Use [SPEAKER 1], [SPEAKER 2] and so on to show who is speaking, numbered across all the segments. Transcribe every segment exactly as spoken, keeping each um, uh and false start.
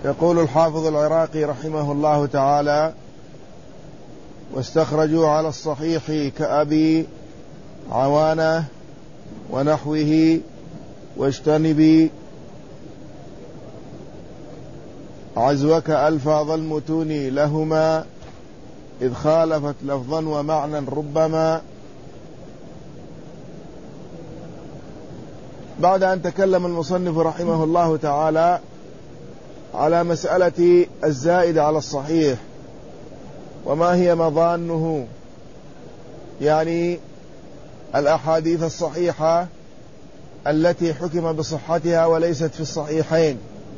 [SPEAKER 1] يقول الحافظ العراقي رحمه الله تعالى: واستخرجوا على الصحيح كأبي عوانة ونحوه واجتنبي عزوك ألفاظ المتون لهما إذ خالفت لفظا ومعنى ربما. بعد أن تكلم المصنف رحمه الله تعالى على مسألة الزائد على الصحيح وما هي مظانه، يعني الأحاديث الصحيحة التي حكم بصحتها وليست في الصحيحين،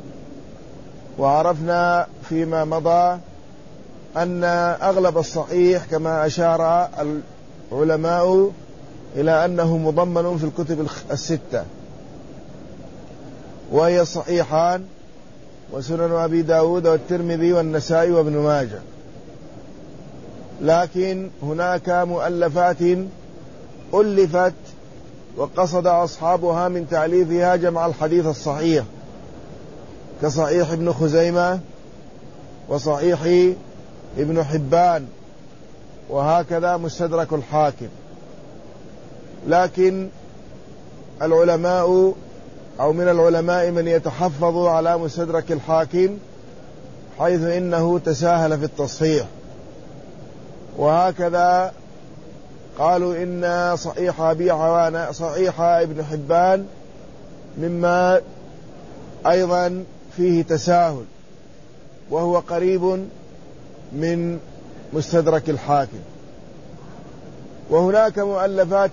[SPEAKER 1] وعرفنا فيما مضى أن أغلب الصحيح كما أشار العلماء إلى أنه مضمن في الكتب الستة، وهي الصحيحان وسنن أبي داود والترمذي والنسائي وابن ماجه. لكن هناك مؤلفات ألفت وقصد أصحابها من تأليفها جمع الحديث الصحيح، كصحيح ابن خزيمة وصحيح ابن حبان، وهكذا مستدرك الحاكم. لكن العلماء أو من العلماء من يتحفظ على مستدرك الحاكم حيث إنه تساهل في التصحيح، وهكذا قالوا إن صحيح أبي عوانة صحيح ابن حبان مما أيضا فيه تساهل، وهو قريب من مستدرك الحاكم. وهناك مؤلفات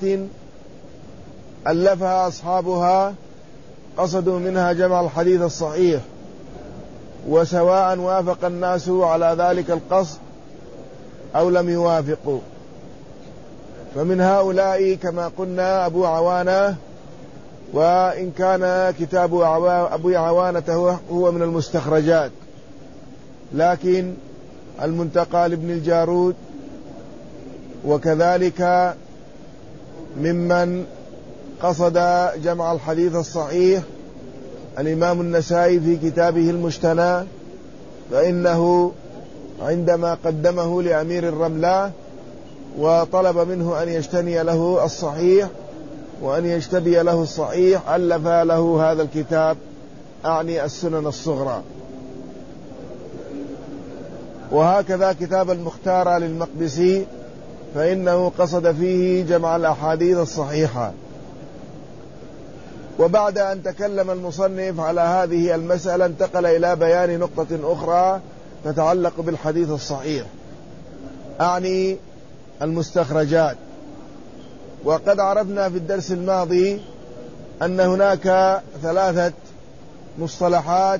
[SPEAKER 1] ألفها أصحابها قصدوا منها جمع الحديث الصحيح، وسواء وافق الناس على ذلك القصد أو لم يوافقوا. فمن هؤلاء كما قلنا أبو عوانة، وإن كان كتاب أبو عوانة هو من المستخرجات، لكن المنتقى لابن الجارود، وكذلك ممن قصد جمع الحديث الصحيح الإمام النسائي في كتابه المجتنى، فإنه عندما قدمه لأمير الرملة وطلب منه أن يجتني له الصحيح وأن يجتبي له الصحيح ألف له هذا الكتاب، أعني السنن الصغرى. وهكذا كتاب المختار للمقدسي فإنه قصد فيه جمع الأحاديث الصحيحة. وبعد أن تكلم المصنف على هذه المسألة انتقل إلى بيان نقطة أخرى تتعلق بالحديث الصحيح، أعني المستخرجات. وقد عرفنا في الدرس الماضي أن هناك ثلاثة مصطلحات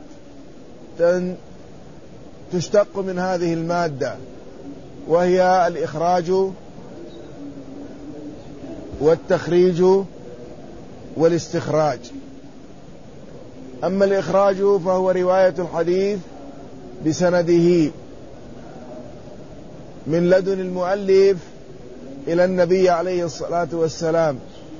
[SPEAKER 1] تشتق من هذه المادة، وهي الإخراج والتخريج والاستخراج. أما الإخراج فهو رواية الحديث بسنده من لدن المؤلف إلى النبي عليه الصلاة والسلام.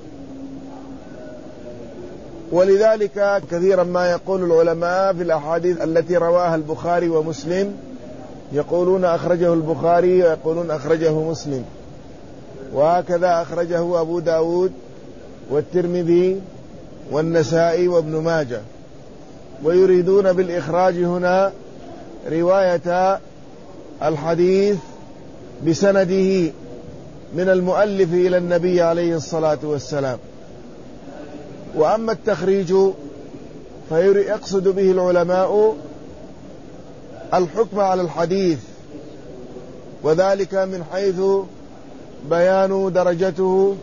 [SPEAKER 1] ولذلك كثيرا ما يقول العلماء في الأحاديث التي رواها البخاري ومسلم يقولون أخرجه البخاري ويقولون أخرجه مسلم، وهكذا أخرجه أبو داود والترمذي والنسائي وابن ماجه. ويريدون بالإخراج هنا رواية الحديث بسنده من المؤلف إلى النبي عليه الصلاة والسلام. وأما التخريج فيقصد به العلماء الحكم على الحديث، وذلك من حيث بيان درجته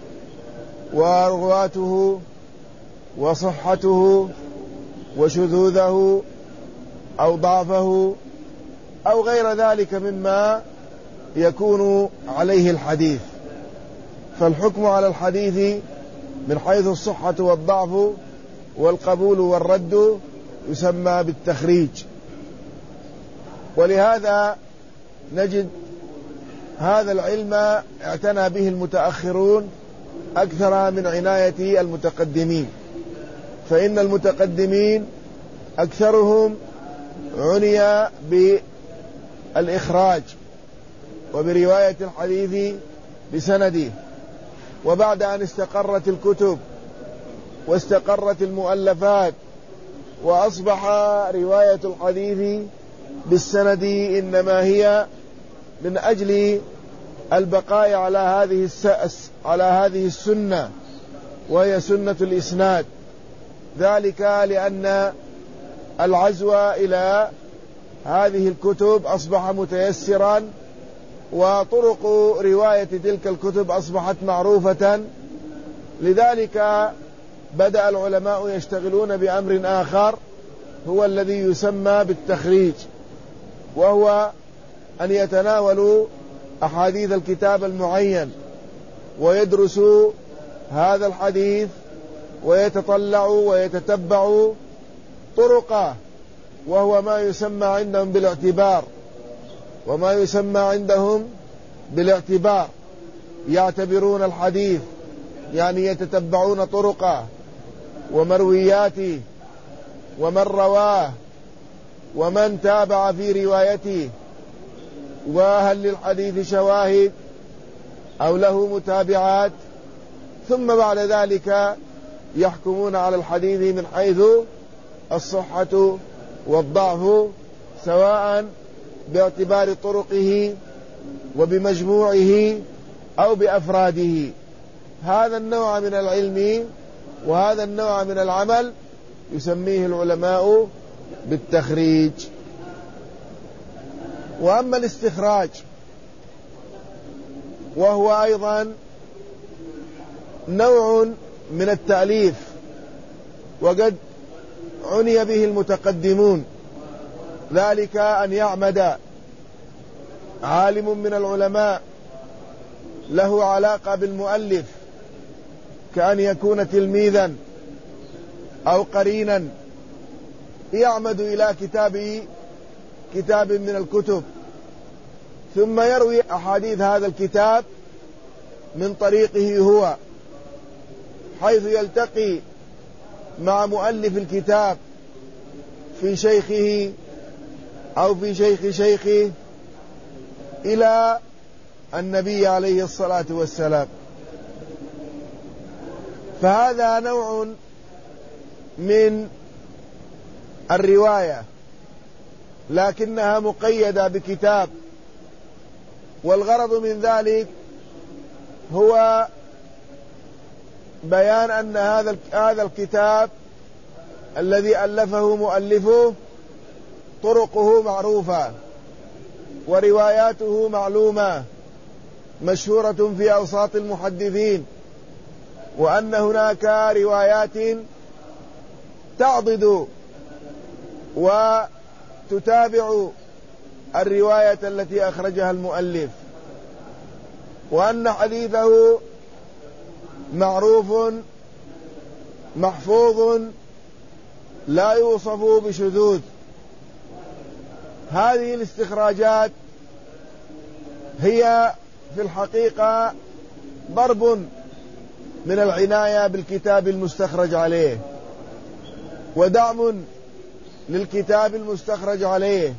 [SPEAKER 1] ورواته وصحته وشذوذه أو ضعفه أو غير ذلك مما يكون عليه الحديث. فالحكم على الحديث من حيث الصحة والضعف والقبول والرد يسمى بالتخريج. ولهذا نجد هذا العلم اعتنى به المتأخرون أكثر من عناية المتقدمين، فإن المتقدمين أكثرهم عني بالإخراج وبرواية الحديث بسنده. وبعد أن استقرت الكتب واستقرت المؤلفات وأصبح رواية الحديث بالسند إنما هي من أجل البقاء على هذه على هذه السنة، وهي سنة الإسناد، ذلك لأن العزو إلى هذه الكتب أصبح متيسرا، وطرق رواية تلك الكتب أصبحت معروفة. لذلك بدأ العلماء يشتغلون بأمر آخر هو الذي يسمى بالتخريج، وهو أن يتناولوا أحاديث الكتاب المعين ويدرسوا هذا الحديث ويتطلعوا ويتتبعوا طرقه، وهو ما يسمى عندهم بالاعتبار وما يسمى عندهم بالاعتبار يعتبرون الحديث، يعني يتتبعون طرقه ومروياته ومن رواه ومن تابع في روايته، وهل للحديث شواهد أو له متابعات، ثم بعد ذلك يحكمون على الحديث من حيث الصحة والضعف، سواء باعتبار طرقه وبمجموعه أو بأفراده. هذا النوع من العلم وهذا النوع من العمل يسميه العلماء بالتخريج. وأما الاستخراج وهو أيضا نوع من التأليف، وقد عني به المتقدمون، ذلك أن يعمد عالم من العلماء له علاقة بالمؤلف، كأن يكون تلميذا أو قرينا، يعمد إلى كتاب كتاب من الكتب ثم يروي أحاديث هذا الكتاب من طريقه هو، حيث يلتقي مع مؤلف الكتاب في شيخه أو في شيخ شيخه إلى النبي عليه الصلاة والسلام. فهذا نوع من الرواية لكنها مقيدة بكتاب، والغرض من ذلك هو بيان أن هذا هذا الكتاب الذي ألفه مؤلفه طرقه معروفة ورواياته معلومة مشهورة في أوساط المحدثين، وأن هناك روايات تعضد وتتابع الرواية التي أخرجها المؤلف، وأن حديثه معروف محفوظ لا يوصف بشذوذ. هذه الاستخراجات هي في الحقيقة ضرب من العناية بالكتاب المستخرج عليه، ودعم للكتاب المستخرج عليه،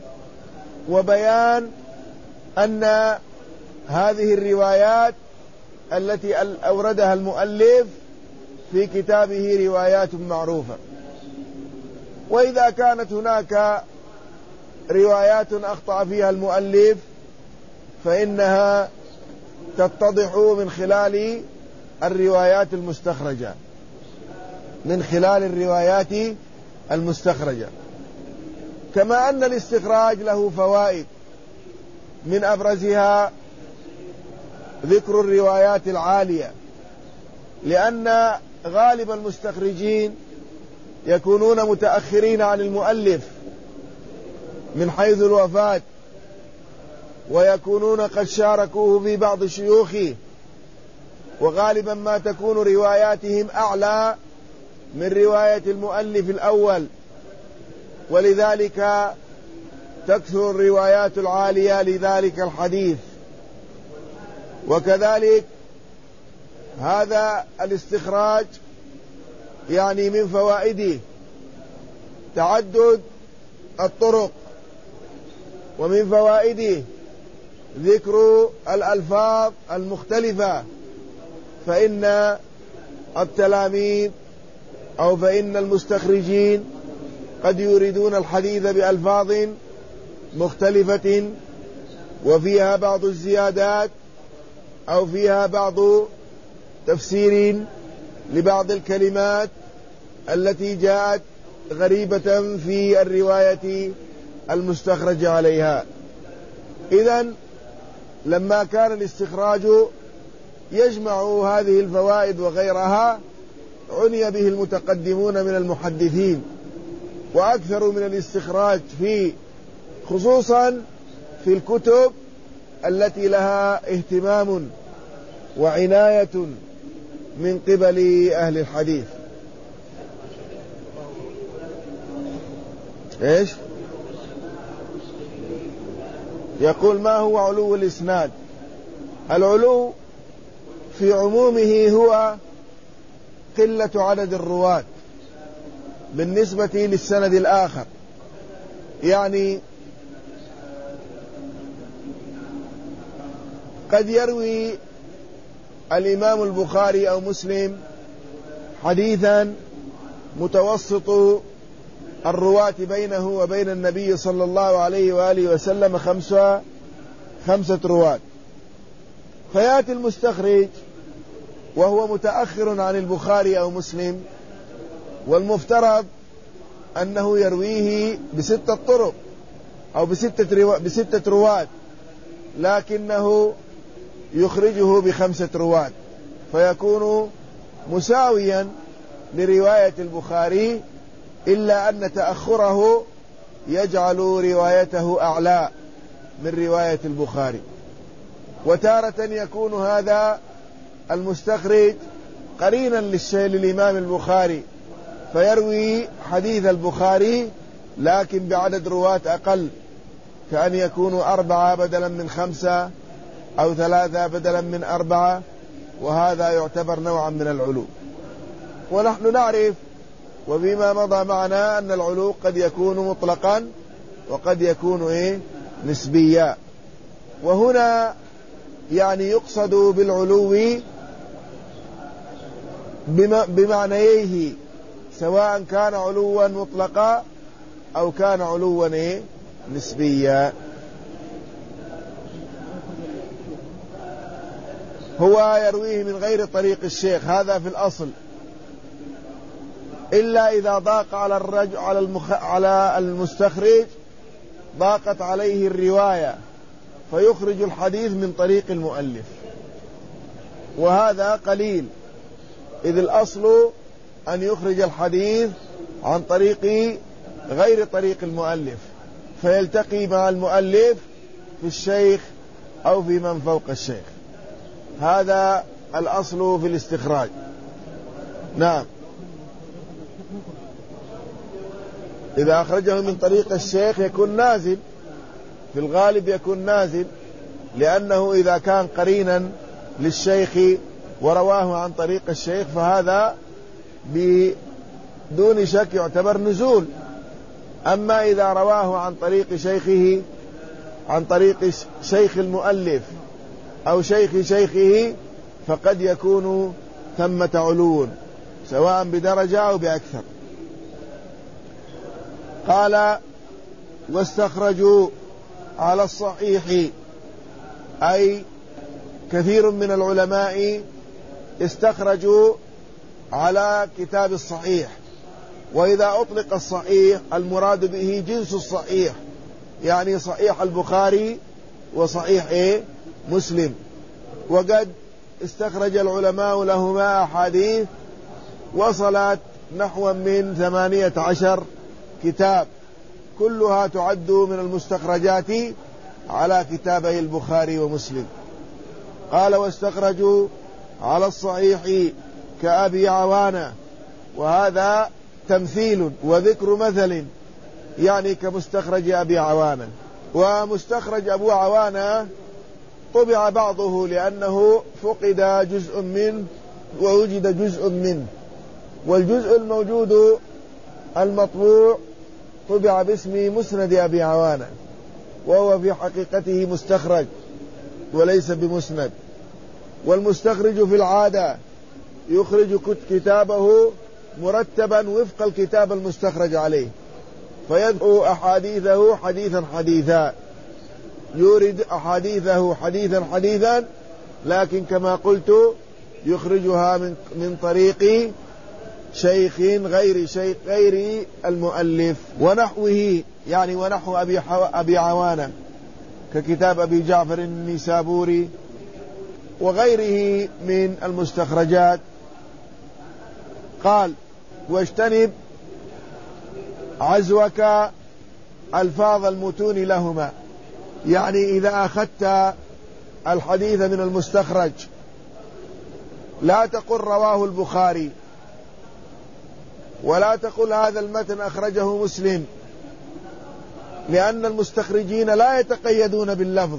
[SPEAKER 1] وبيان أن هذه الروايات التي أوردها المؤلف في كتابه روايات معروفة. وإذا كانت هناك روايات أخطأ فيها المؤلف فإنها تتضح من خلال الروايات المستخرجة من خلال الروايات المستخرجة كما أن الاستخراج له فوائد، من أبرزها ذكر الروايات العالية، لأن غالب المستخرجين يكونون متأخرين عن المؤلف من حيث الوفاة، ويكونون قد شاركوه في بعض شيوخه، وغالبا ما تكون رواياتهم أعلى من رواية المؤلف الأول، ولذلك تكثر الروايات العالية لذلك الحديث. وكذلك هذا الاستخراج يعني من فوائده تعدد الطرق. ومن فوائده ذكر الألفاظ المختلفة، فإن التلاميذ أو فإن المستخرجين قد يريدون الحديث بألفاظ مختلفة وفيها بعض الزيادات أو فيها بعض تفسير لبعض الكلمات التي جاءت غريبة في الرواية المستخرج عليها. إذن لما كان الاستخراج يجمع هذه الفوائد وغيرها عني به المتقدمون من المحدثين، وأكثر من الاستخراج في خصوصا في الكتب التي لها اهتمام وعناية من قبل أهل الحديث. إيش يقول؟ ما هو علو الإسناد؟ العلو في عمومه هو قلة عدد الرواة بالنسبة للسند الآخر. يعني قد يروي الإمام البخاري أو مسلم حديثا متوسط الرواة بينه وبين النبي صلى الله عليه وآله وسلم خمسة خمسة رواة، فيأتي المستخرج وهو متأخر عن البخاري أو مسلم، والمفترض أنه يرويه بستة طرق أو بستة, روا... بستة رواة، لكنه يخرجه بخمسة رواة، فيكون مساويا لرواية البخاري، إلا أن تأخره يجعل روايته أعلى من رواية البخاري. وتارة يكون هذا المستخرج قرينا للإمام البخاري فيروي حديث البخاري لكن بعدد رواة أقل، كأن يكونوا أربعة بدلا من خمسة أو ثلاثة بدلا من أربعة، وهذا يعتبر نوعا من العلو. ونحن نعرف وبما مضى معنا أن العلو قد يكون مطلقا وقد يكون إيه نسبيا. وهنا يعني يقصد بالعلو بمعنيه، سواء كان علوا مطلقا أو كان علوا إيه نسبيا. هو يرويه من غير طريق الشيخ، هذا في الأصل، إلا إذا ضاق على الرجل على, المخ... على المستخرج ضاقت عليه الرواية فيخرج الحديث من طريق المؤلف، وهذا قليل، إذ الأصل أن يخرج الحديث عن طريق غير طريق المؤلف، فيلتقي مع المؤلف في الشيخ أو في من فوق الشيخ. هذا الأصل في الاستخراج. نعم، إذا أخرجه من طريق الشيخ يكون نازل، في الغالب يكون نازل، لأنه إذا كان قرينا للشيخ ورواه عن طريق الشيخ فهذا بدون شك يعتبر نزول. أما إذا رواه عن طريق شيخه عن طريق شيخ المؤلف أو شيخ شيخه فقد يكون ثمة علو سواء بدرجة أو بأكثر. قال واستخرجوا على الصحيح، أي كثير من العلماء استخرجوا على كتاب الصحيح. وإذا أطلق الصحيح المراد به جنس الصحيح، يعني صحيح البخاري وصحيح إيه مسلم. وقد استخرج العلماء لهما أحاديث وصلت نحو من ثمانية عشر كتاب، كلها تعد من المستخرجات على كتابي البخاري ومسلم. قال واستخرجوا على الصحيح كأبي عوانة، وهذا تمثيل وذكر مثل، يعني كمستخرج أبي عوانة. ومستخرج أبو عوانة طبع بعضه لأنه فقد جزء منه ووجد جزء منه، والجزء الموجود المطبوع طبع باسم مسند أبي عوانة، وهو في حقيقته مستخرج وليس بمسند. والمستخرج في العادة يخرج كتابه مرتبا وفق الكتاب المستخرج عليه، فيدعو أحاديثه حديثا حديثا، يورد أحاديثه حديثا حديثا، لكن كما قلت يخرجها من من طريق شيخ غير شيخ غير المؤلف. ونحوه يعني ونحو أبي, أبي عوانة ككتاب أبي جعفر النيسابوري وغيره من المستخرجات. قال: واجتنب عزوك ألفاظ المتون لهما، يعني إذا أخذت الحديث من المستخرج لا تقل رواه البخاري، ولا تقل هذا المتن أخرجه مسلم، لأن المستخرجين لا يتقيدون باللفظ،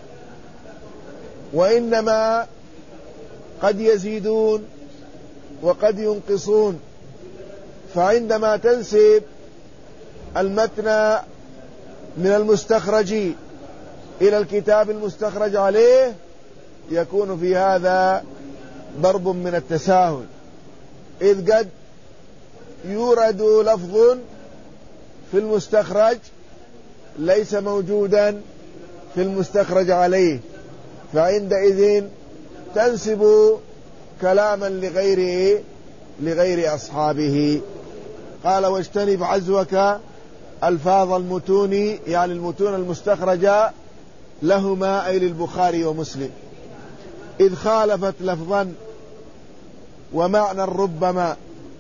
[SPEAKER 1] وإنما قد يزيدون وقد ينقصون. فعندما تنسب المتن من المستخرج إلى الكتاب المستخرج عليه يكون في هذا ضرب من التساهل، إذ قد يورد لفظ في المستخرج ليس موجودا في المستخرج عليه، فعندئذ تنسب كلاما لغيره لغير أصحابه. قال: واجتنب عزوك ألفاظ المتون، يعني المتون المستخرجة لهما أي للبخاري ومسلم، إذ خالفت لفظا ومعنى ربما.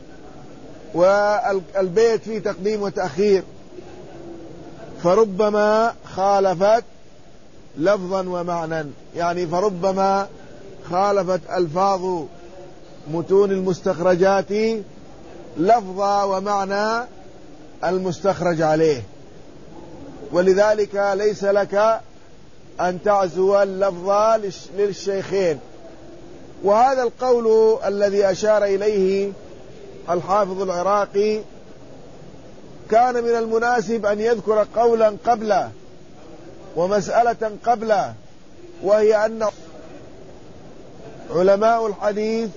[SPEAKER 1] والبيت فيه تقديم وتأخير، فربما خالفت لفظا ومعنى، يعني فربما خالفت ألفاظ متون المستخرجات لفظا ومعنى المستخرج عليه، ولذلك ليس لك أن تعزو اللفظ للشيخين. وهذا القول الذي أشار إليه الحافظ العراقي كان من المناسب أن يذكر قولا قبله ومسألة قبله، وهي أن علماء الحديث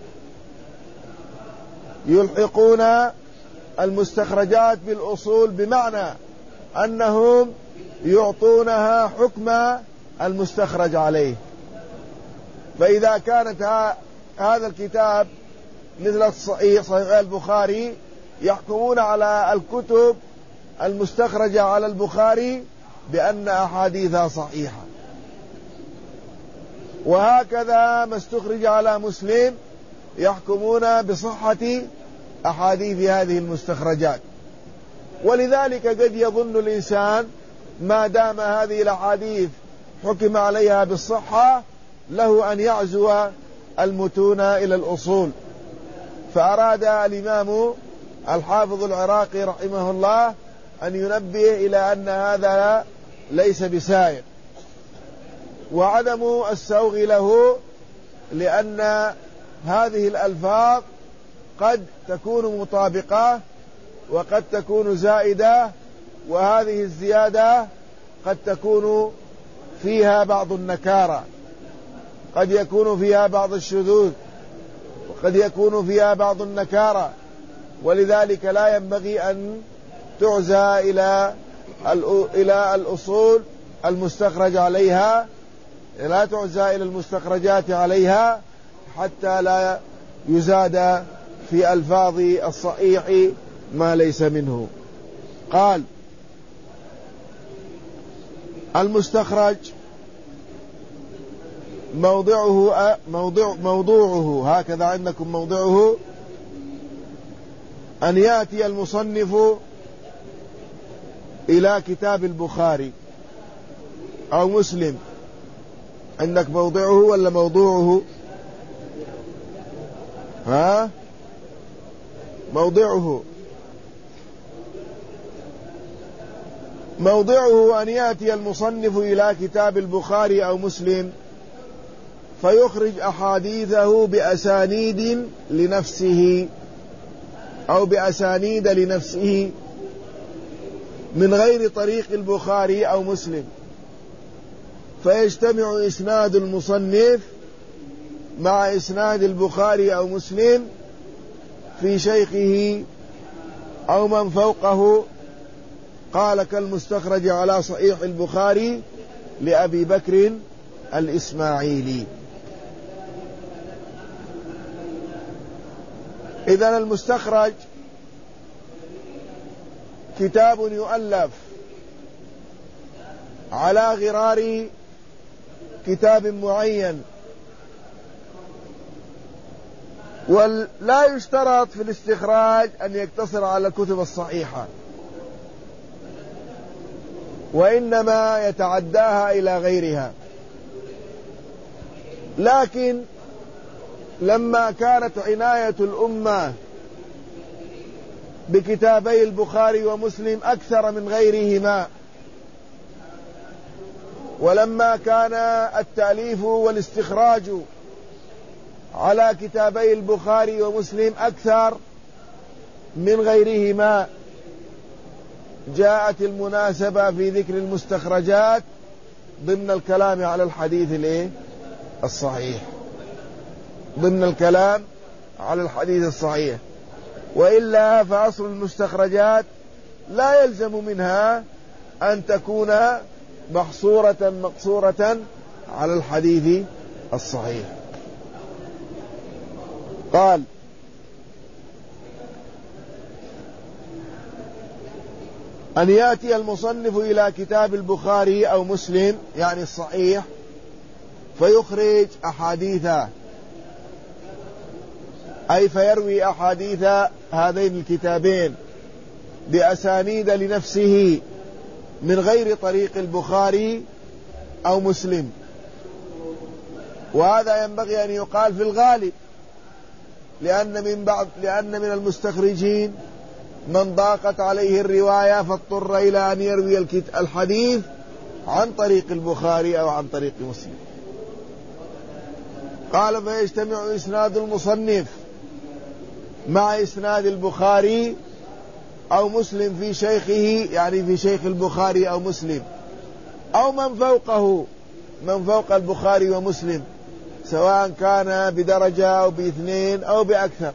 [SPEAKER 1] يلحقون المستخرجات بالأصول، بمعنى أنهم يعطونها حكم المستخرج عليه. فإذا كانت هذا الكتاب مثل الصحيح صحيح البخاري يحكمون على الكتب المستخرجة على البخاري بأن أحاديثها صحيحة، وهكذا ما استخرج على مسلم يحكمون بصحة أحاديث هذه المستخرجات. ولذلك قد يظن الإنسان ما دام هذه الأحاديث حكم عليها بالصحة له أن يعزو المتون إلى الأصول. فأراد الإمام الحافظ العراقي رحمه الله أن ينبه إلى أن هذا ليس بسائر، وعدم السوغ له، لأن هذه الألفاظ قد تكون مطابقة وقد تكون زائدة، وهذه الزيادة قد تكون فيها بعض النكارة، قد يكون فيها بعض الشذوذ، وقد يكون فيها بعض النكارة. ولذلك لا ينبغي أن تعزى إلى إلى الأصول المستخرج عليها، لا تعزى إلى المستخرجات عليها حتى لا يزاد في ألفاظ الصحيح ما ليس منه. قال: المستخرج موضعه موضع موضوعه هكذا عندكم موضعه أن يأتي المصنف إلى كتاب البخاري أو مسلم. عندك موضعه ولا موضوعه؟ ها موضعه موضعه أن يأتي المصنف إلى كتاب البخاري أو مسلم فيخرج أحاديثه بأسانيد لنفسه أو بأسانيد لنفسه، من غير طريق البخاري أو مسلم، فيجتمع إسناد المصنف مع إسناد البخاري أو مسلم في شيخه أو من فوقه. قال كالمستخرج على صحيح البخاري لأبي بكر الإسماعيلي. إذن المستخرج كتاب يؤلف على غرار كتاب معين، ولا يشترط في الاستخراج أن يقتصر على الكتب الصحيحة، وإنما يتعداها إلى غيرها. لكن لما كانت عناية الأمة بكتابي البخاري ومسلم أكثر من غيرهما، ولما كان التأليف والاستخراج على كتابي البخاري ومسلم أكثر من غيرهما، جاءت المناسبة في ذكر المستخرجات ضمن الكلام على الحديث الايه الصحيح، ضمن الكلام على الحديث الصحيح. وإلا فأصل المستخرجات لا يلزم منها أن تكون محصورة مقصورة على الحديث الصحيح. قال أن يأتي المصنف إلى كتاب البخاري أو مسلم يعني الصحيح فيخرج أحاديثه، أي فيروي أحاديث هذين الكتابين بأسانيد لنفسه من غير طريق البخاري أو مسلم. وهذا ينبغي أن يقال في الغالب، لأن من بعض لأن من المستخرجين من ضاقت عليه الرواية فاضطر إلى أن يروي الحديث عن طريق البخاري أو عن طريق مسلم. قال فيجتمع إسناد المصنف مع إسناد البخاري أو مسلم في شيخه، يعني في شيخ البخاري أو مسلم، أو من فوقه، من فوق البخاري ومسلم، سواء كان بدرجة أو باثنين أو بأكثر.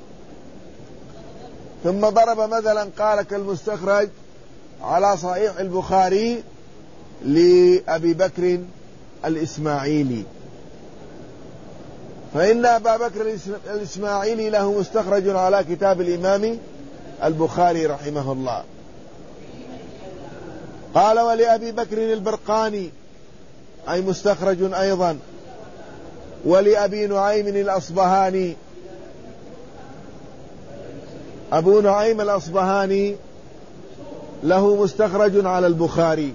[SPEAKER 1] ثم ضرب مثلا قال كالمستخرج على صحيح البخاري لأبي بكر الإسماعيلي، فإن أبا بكر الإسماعيلي له مستخرج على كتاب الإمام البخاري رحمه الله. قال ولأبي بكر البرقاني أي مستخرج أيضا، ولأبي نعيم الأصبهاني. أبو نعيم الأصبهاني له مستخرج على البخاري.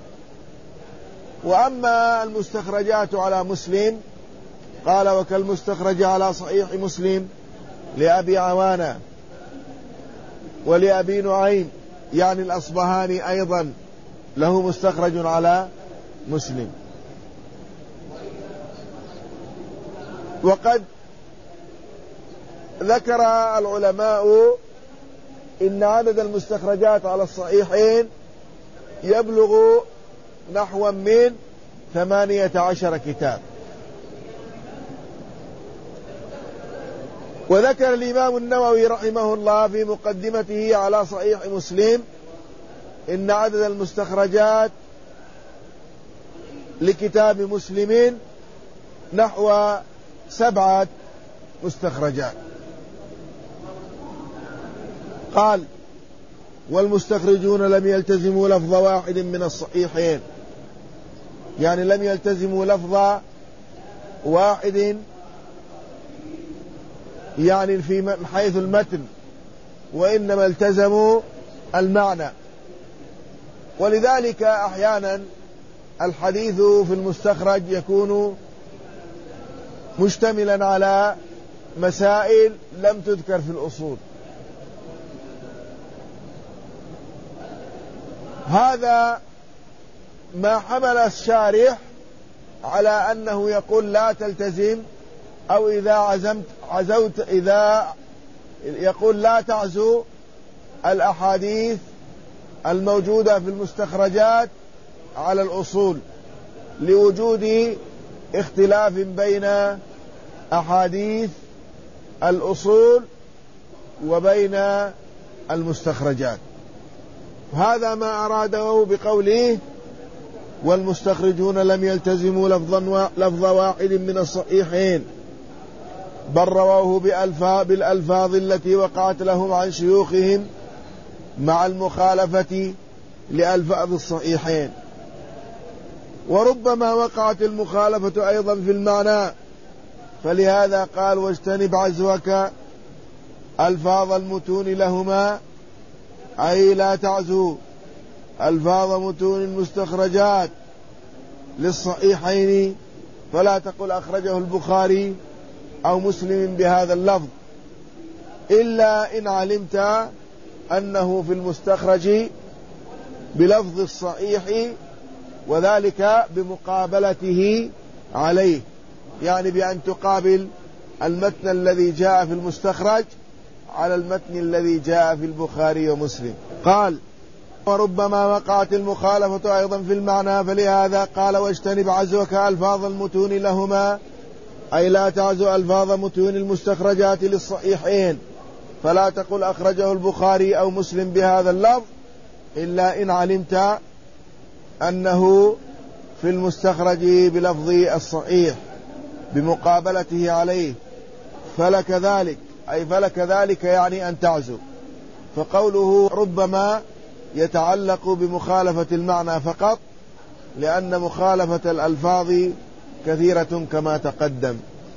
[SPEAKER 1] وأما المستخرجات على مسلم قال وكالمستخرج على صحيح مسلم لأبي عوانة ولأبي نعيم يعني الأصبهاني أيضا له مستخرج على مسلم. وقد ذكر العلماء إن عدد المستخرجات على الصحيحين يبلغ نحو من ثمانية عشر كتاب. وذكر الإمام النووي رحمه الله في مقدمته على صحيح مسلم إن عدد المستخرجات لكتاب مسلم نحو سبعة مستخرجات. قال والمستخرجون لم يلتزموا لفظ واحد من الصحيحين، يعني لم يلتزموا لفظ واحد يعني في من حيث المتن، وإنما التزموا المعنى. ولذلك أحيانا الحديث في المستخرج يكون مشتملا على مسائل لم تذكر في الأصول. هذا ما حمل الشارح على أنه يقول لا تلتزم، أو إذا عزمت عزوت إذا يقول لا تعزو الأحاديث الموجودة في المستخرجات على الأصول، لوجود اختلاف بين أحاديث الأصول وبين المستخرجات. هذا ما أراده بقوله والمستخرجون لم يلتزموا لفظ واحد من الصحيحين بل رواه بالألفاظ التي وقعت لهم عن شيوخهم مع المخالفة لألفاظ الصحيحين. وربما وقعت المخالفة أيضا في المعنى، فلهذا قال واجتنب عزوك ألفاظ المتون لهما، أي لا تعزو ألفاظ متون المستخرجات للصحيحين، فلا تقل أخرجه البخاري أو مسلم بهذا اللفظ إلا إن علمت أنه في المستخرج بلفظ الصحيح، وذلك بمقابلته عليه، يعني بأن تقابل المتن الذي جاء في المستخرج على المتن الذي جاء في البخاري ومسلم. قال وربما وقعت المخالفة أيضا في المعنى، فلهذا قال واجتنب عزوك ألفاظ المتون لهما، أي لا تعزو ألفاظ متون المستخرجات للصحيحين، فلا تقل أخرجه البخاري أو مسلم بهذا اللفظ إلا إن علمت أنه في المستخرج بلفظ الصحيح بمقابلته عليه، فلك ذلك، أي فلك ذلك يعني أن تعزو. فقوله ربما يتعلق بمخالفة المعنى فقط، لأن مخالفة الألفاظ كثيرة كما تقدم.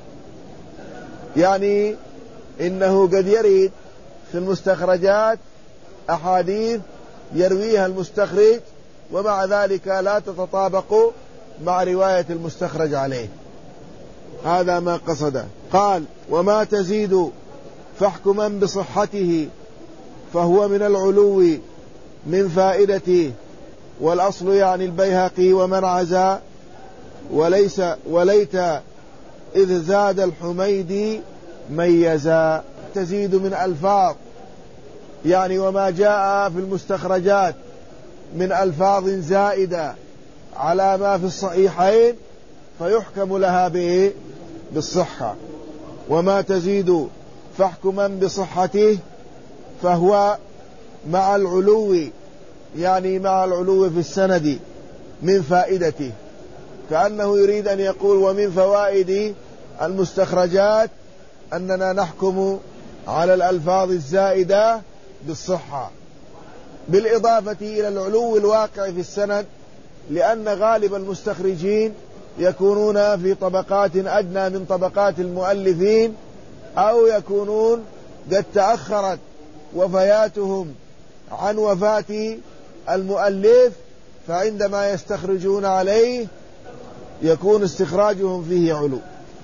[SPEAKER 1] يعني إنه قد يريد في المستخرجات أحاديث يرويها المستخرج ومع ذلك لا تتطابق مع رواية المستخرج عليه، هذا ما قصده. قال وما تزيد فاحكما بصحته فهو من العلو من فائدته، والأصل يعني البيهقي ومن عزا وليس وليت إذ زاد الحميدي ميزا. تزيد من ألفاظ، يعني وما جاء في المستخرجات من ألفاظ زائدة على ما في الصحيحين فيحكم لها به بالصحة. وما تزيد فاحكما بصحته فهو مع العلو، يعني مع العلو في السند من فائدته، كأنه يريد أن يقول ومن فوائد المستخرجات أننا نحكم على الألفاظ الزائدة بالصحة، بالإضافة إلى العلو الواقع في السند، لأن غالب المستخرجين يكونون في طبقات أدنى من طبقات المؤلفين، أو يكونون قد تأخرت وفياتهم عن وفاة المؤلف، فعندما يستخرجون عليه يكون استخراجهم فيه علو.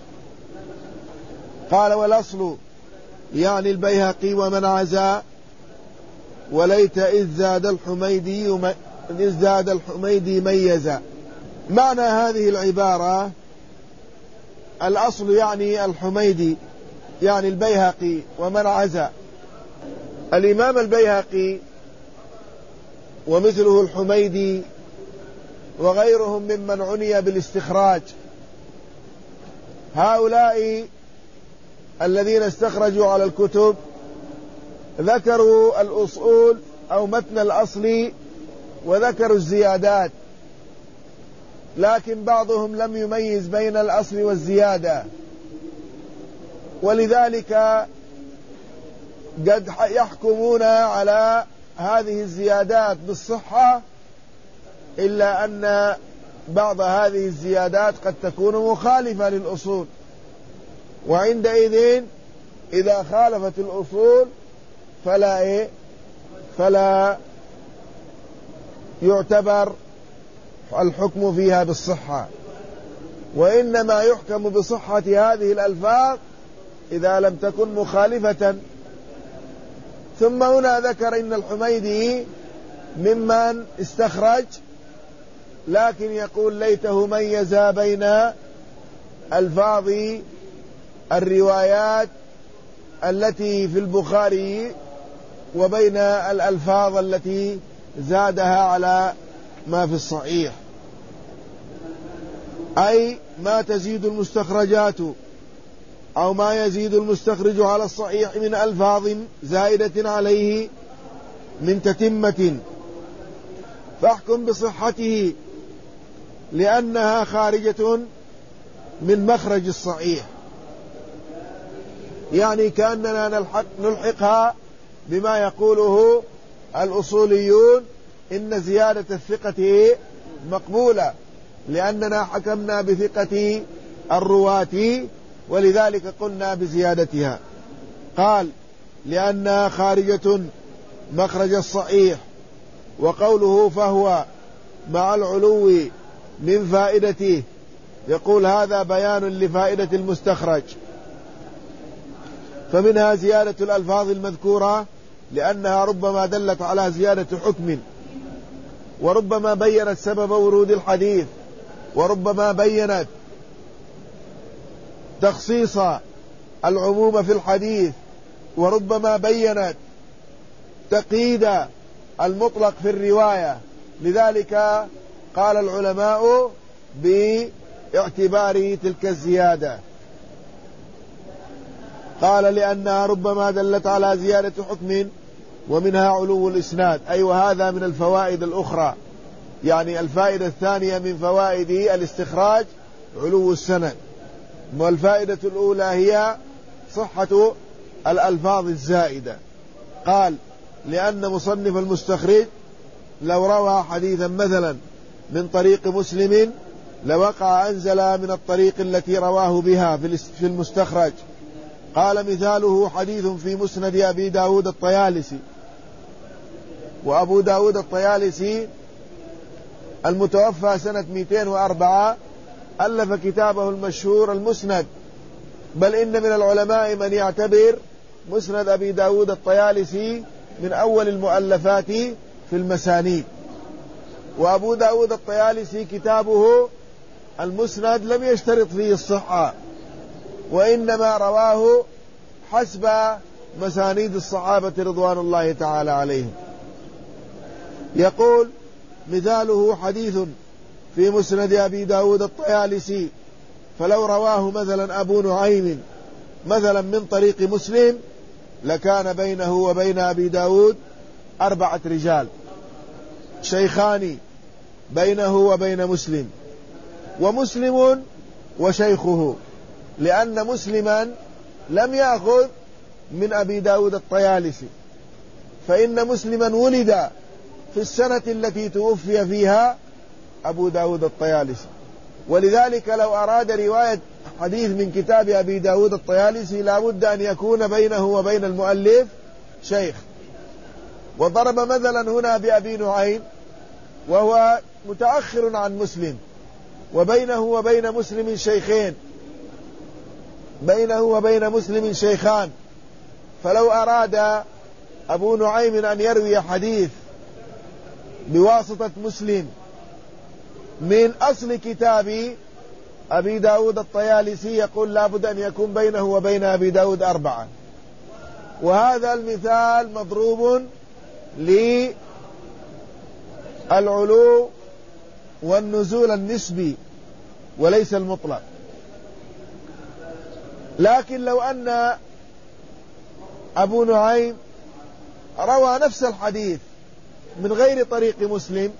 [SPEAKER 1] قال والأصل يعني البيهقي ومن عزا وليت إذ زاد الحميدي إذ زاد الحميدي ميزا. معنى هذه العبارة الأصل يعني الحميدي، يعني البيهقي ومن عزا. الإمام البيهقي ومثله الحميدي وغيرهم ممن عني بالاستخراج، هؤلاء الذين استخرجوا على الكتب ذكروا الأصول أو متن الأصل وذكروا الزيادات، لكن بعضهم لم يميز بين الأصل والزيادة، ولذلك قد يحكمون على هذه الزيادات بالصحة، إلا أن بعض هذه الزيادات قد تكون مخالفة للأصول، وعندئذ إذا خالفت الأصول فلا إيه فلا يعتبر الحكم فيها بالصحة، وإنما يحكم بصحة هذه الألفاظ إذا لم تكن مخالفة. ثم هنا ذكر إن الحميدي ممن استخرج، لكن يقول ليته ميز بين ألفاظ الروايات التي في البخاري وبين الألفاظ التي زادها على ما في الصحيح، أي ما تزيد المستخرجات أو ما يزيد المستخرج على الصحيح من ألفاظ زائدة عليه من تتمة، فاحكم بصحته لأنها خارجة من مخرج الصحيح. يعني كأننا نلحق نلحقها بما يقوله الأصوليون إن زيادة الثقة مقبولة، لأننا حكمنا بثقة الرواة ولذلك قلنا بزيادتها. قال لأنها خارجة مخرج الصحيح. وقوله فهو مع العلو من فائدته، يقول هذا بيان لفائدة المستخرج. فمنها زيادة الألفاظ المذكورة لأنها ربما دلت على زيادة حكم، وربما بينت سبب ورود الحديث، وربما بينت تخصيص العموم في الحديث، وربما بينت تقييد المطلق في الرواية. لذلك قال العلماء باعتبار تلك الزيادة. قال لأنها ربما دلت على زيادة حكم، ومنها علو الإسناد، أي أيوة وهذا من الفوائد الأخرى. يعني الفائدة الثانية من فوائد الاستخراج علو السند، والفائدة الأولى هي صحة الألفاظ الزائدة. قال لأن مصنف المستخرج لو روى حديثا مثلا من طريق مسلم لوقع أنزل من الطريق التي رواه بها في المستخرج. قال مثاله حديث في مسند أبي داود الطيالسي. وأبو داود الطيالسي المتوفى سنة مئتين وأربعة ألف كتابه المشهور المسند، بل إن من العلماء من يعتبر مسند أبي داود الطيالسي من أول المؤلفات في المسانيد. وأبو داود الطيالسي كتابه المسند لم يشترط فيه الصحة، وإنما رواه حسب مسانيد الصحابة رضوان الله تعالى عليهم. يقول مثاله حديث في مسند أبي داود الطيالسي فلو رواه مثلا أبو نعيم مثلا من طريق مسلم لكان بينه وبين أبي داود أربعة رجال شيخان بينه وبين مسلم، ومسلم وشيخه، لأن مسلما لم يأخذ من أبي داود الطيالسي، فإن مسلما ولد في السنة التي توفي فيها أبو داود الطيالسي. ولذلك لو أراد رواية حديث من كتاب أبي داود الطيالسي لا بد أن يكون بينه وبين المؤلف شيخ. وضرب مثلا هنا بأبي نعيم وهو متأخر عن مسلم، وبينه وبين مسلم شيخين، بينه وبين مسلم شيخان. فلو أراد أبو نعيم أن يروي حديث بواسطة مسلم من أصل كتاب أبي داود الطيالسي يقول لا بد أن يكون بينه وبين أبي داود أربعة. وهذا المثال مضروب للعلو والنزول النسبي وليس المطلق. لكن لو أن أبو نعيم روى نفس الحديث من غير طريق مسلم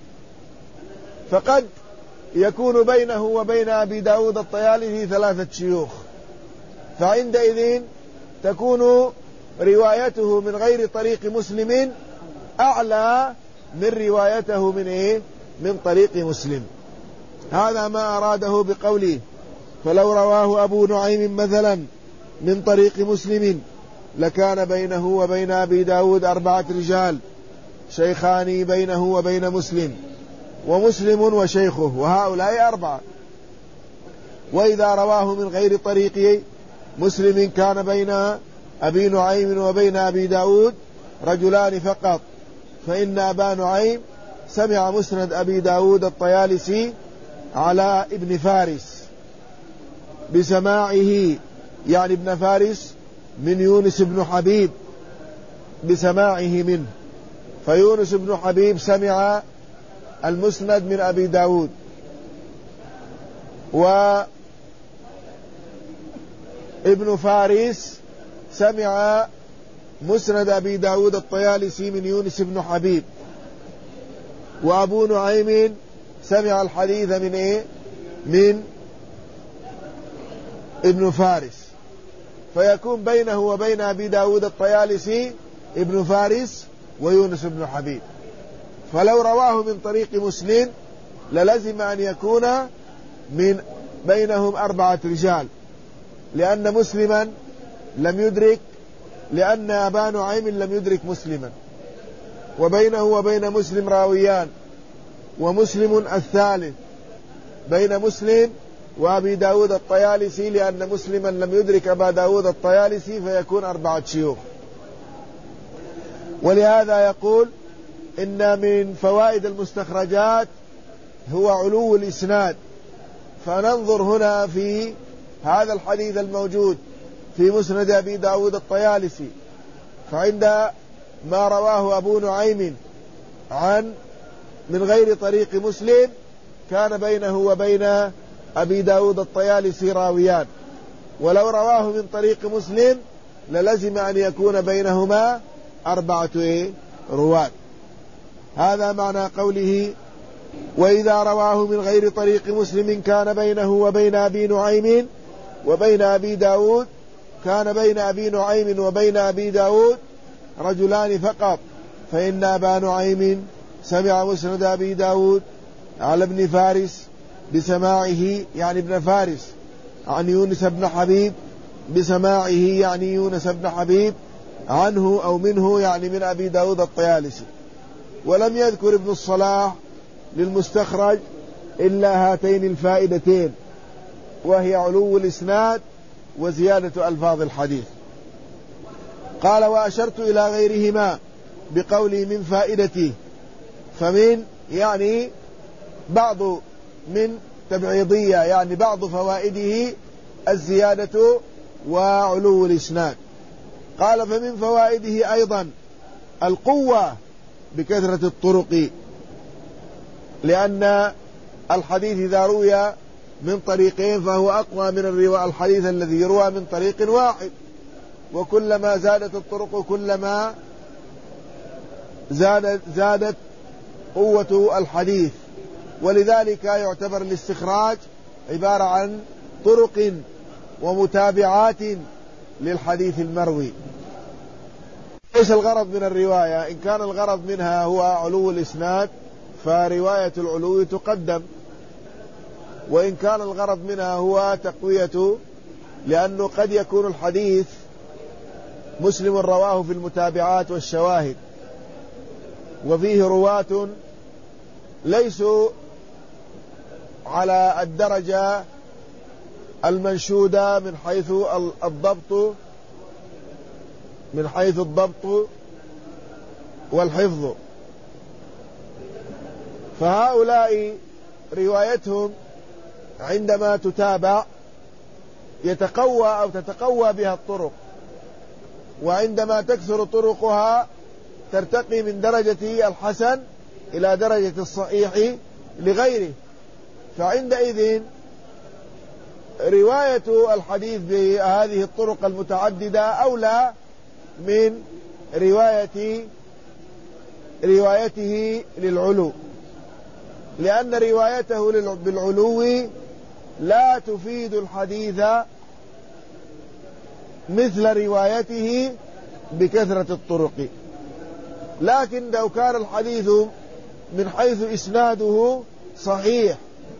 [SPEAKER 1] فقد يكون بينه وبين أبي داود الطيالسي ثلاثة شيوخ، فعندئذ تكون روايته من غير طريق مسلم أعلى من روايته من إيه؟ من طريق مسلم. هذا ما أراده بقوله فلو رواه أبو نعيم مثلا من طريق مسلم لكان بينه وبين أبي داود أربعة رجال شيخان بينه وبين مسلم، ومسلم وشيخه، وهؤلاء أربعة. وإذا رواه من غير طريق مسلم كان بين أبي نعيم وبين أبي داود رجلان فقط، فإن أبا نعيم سمع مسند أبي داود الطيالسي على ابن فارس بسماعه، يعني ابن فارس من يونس بن حبيب بسماعه منه، فيونس بن حبيب سمع المسند من أبي داود، وابن فارس سمع مسند أبي داود الطيالسي من يونس بن حبيب، وأبو نعيم سمع الحديث من إيه؟ من ابن فارس، فيكون بينه وبين أبي داود الطيالسي ابن فارس ويونس بن حبيب. فلو رواه من طريق مسلم للزم أن يكون من بينهم أربعة رجال، لأن مسلما لم يدرك لأن أبا نعيم لم يدرك مسلما، وبينه وبين مسلم راويان، ومسلم الثالث بين مسلم وأبي داود الطيالسي، لأن مسلما لم يدرك أبا داود الطيالسي، فيكون أربعة شيوخ. ولهذا يقول إن من فوائد المستخرجات هو علو الإسناد. فننظر هنا في هذا الحديث الموجود في مسند أبي داود الطيالسي، فعند ما رواه أبو نعيم عن من غير طريق مسلم كان بينه وبين أبي داود الطيالسي راويان، ولو رواه من طريق مسلم للزم أن يكون بينهما أربعة رواة. هذا معنى قوله وإذا رواه من غير طريق مسلم كان بينه وبين أبي نعيم وبين أبي داود، كان بين أبي نعيم وبين أبي داود رجلان فقط، فإن أبا نعيم سمع مسند أبي داود على ابن فارس بسماعه يعني ابن فارس عن يونس بن حبيب بسماعه يعني يونس بن حبيب عنه أو منه يعني من أبي داود الطيالسي. ولم يذكر ابن الصلاح للمستخرج إلا هاتين الفائدتين، وهي علو الإسناد وزيادة ألفاظ الحديث. قال وأشرت إلى غيرهما بقولي من فائدته، فمن يعني بعض من تبعيضية يعني بعض فوائده الزيادة وعلو الإسناد. قال فمن فوائده أيضا القوة بكثرة الطرق، لأن الحديث إذا روي من طريقين فهو أقوى من الرواية الحديث الذي يروى من طريق واحد، وكلما زادت الطرق كلما زادت, زادت قوة الحديث. ولذلك يعتبر الاستخراج عبارة عن طرق ومتابعات للحديث المروي. ليس الغرض من الرواية، إن كان الغرض منها هو علو الإسناد فرواية العلو تقدم، وإن كان الغرض منها هو تقوية، لأنه قد يكون الحديث مسلم رواه في المتابعات والشواهد وفيه رواة ليسوا على الدرجة المنشودة من حيث الضبط من حيث الضبط والحفظ، فهؤلاء روايتهم عندما تتابع يتقوى أو تتقوى بها الطرق، وعندما تكثر طرقها ترتقي من درجة الحسن إلى درجة الصحيح لغيره. فعندئذ رواية الحديث بهذه الطرق المتعددة أولى من رواية روايته للعلو، لأن روايته بالعلو لا تفيد الحديث مثل روايته بكثرة الطرق. لكن لو كان الحديث من حيث إسناده صحيح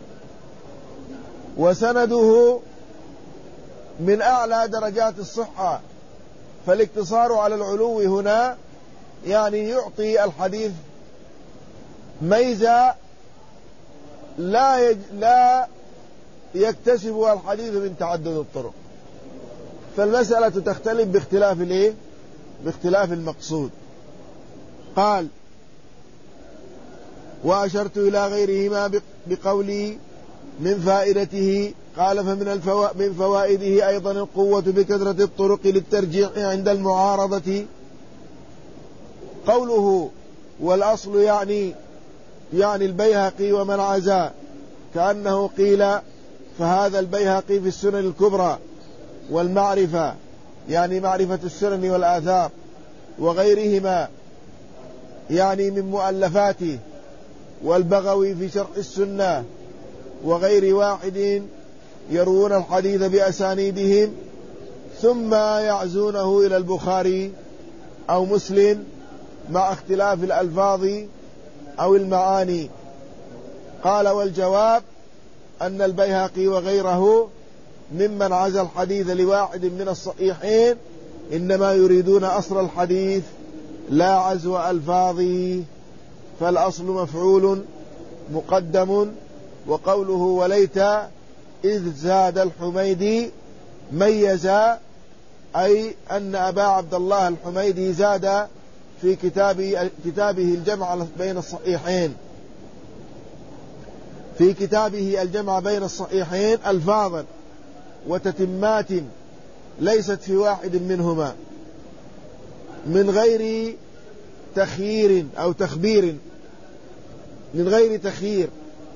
[SPEAKER 1] وسنده من أعلى درجات الصحة، فالاقتصار على العلو هنا يعني يعطي الحديث ميزة لا يج... لا يكتسبها الحديث من تعدد الطرق. فالمسألة تختلف باختلاف الايه باختلاف المقصود. قال وأشرت إلى غيرهما بقولي من فائدته. قال فمن الفوا... من فوائده أيضا القوة بكثرة الطرق للترجيح عند المعارضة. قوله والأصل يعني يعني البيهقي ومن عزا، كأنه قيل فهذا البيهقي في السنن الكبرى، والمعرفة يعني معرفة السنن والآثار وغيرهما يعني من مؤلفاته، والبغوي في شرح السنة، وغير واحد يروون الحديث بأسانيدهم ثم يعزونه إلى البخاري أو مسلم مع اختلاف الألفاظ أو المعاني. قال: والجواب أن البيهقي وغيره ممن عزى الحديث لواحد من الصحيحين إنما يريدون أصل الحديث لا عزو ألفاظه، فالأصل مفعول مقدم. وقوله وليت إذ زاد الحميدي ميز، أي أن أبا عبد الله الحميدي زاد في كتابه, كتابه الجمع بين الصحيحين في كتابه الجمع بين الصحيحين ألفاظا وتتمات ليست في واحد منهما، من غير تخيير أو تخبير، من غير تخيير،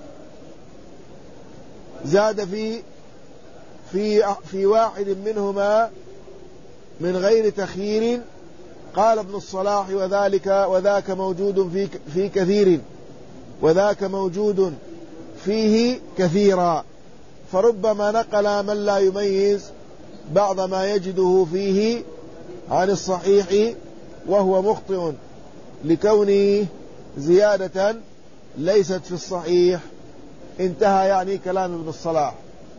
[SPEAKER 1] زاد في في في واحد منهما من غير تخيير. قال ابن الصلاح: وذلك وذاك موجود في في كثير، وذاك موجود فيه كثيرا، فربما نقل من لا يميز بعض ما يجده فيه عن الصحيح وهو مخطئ لكونه زيادة ليست في الصحيح. انتهى يعني كلام ابن الصلاح.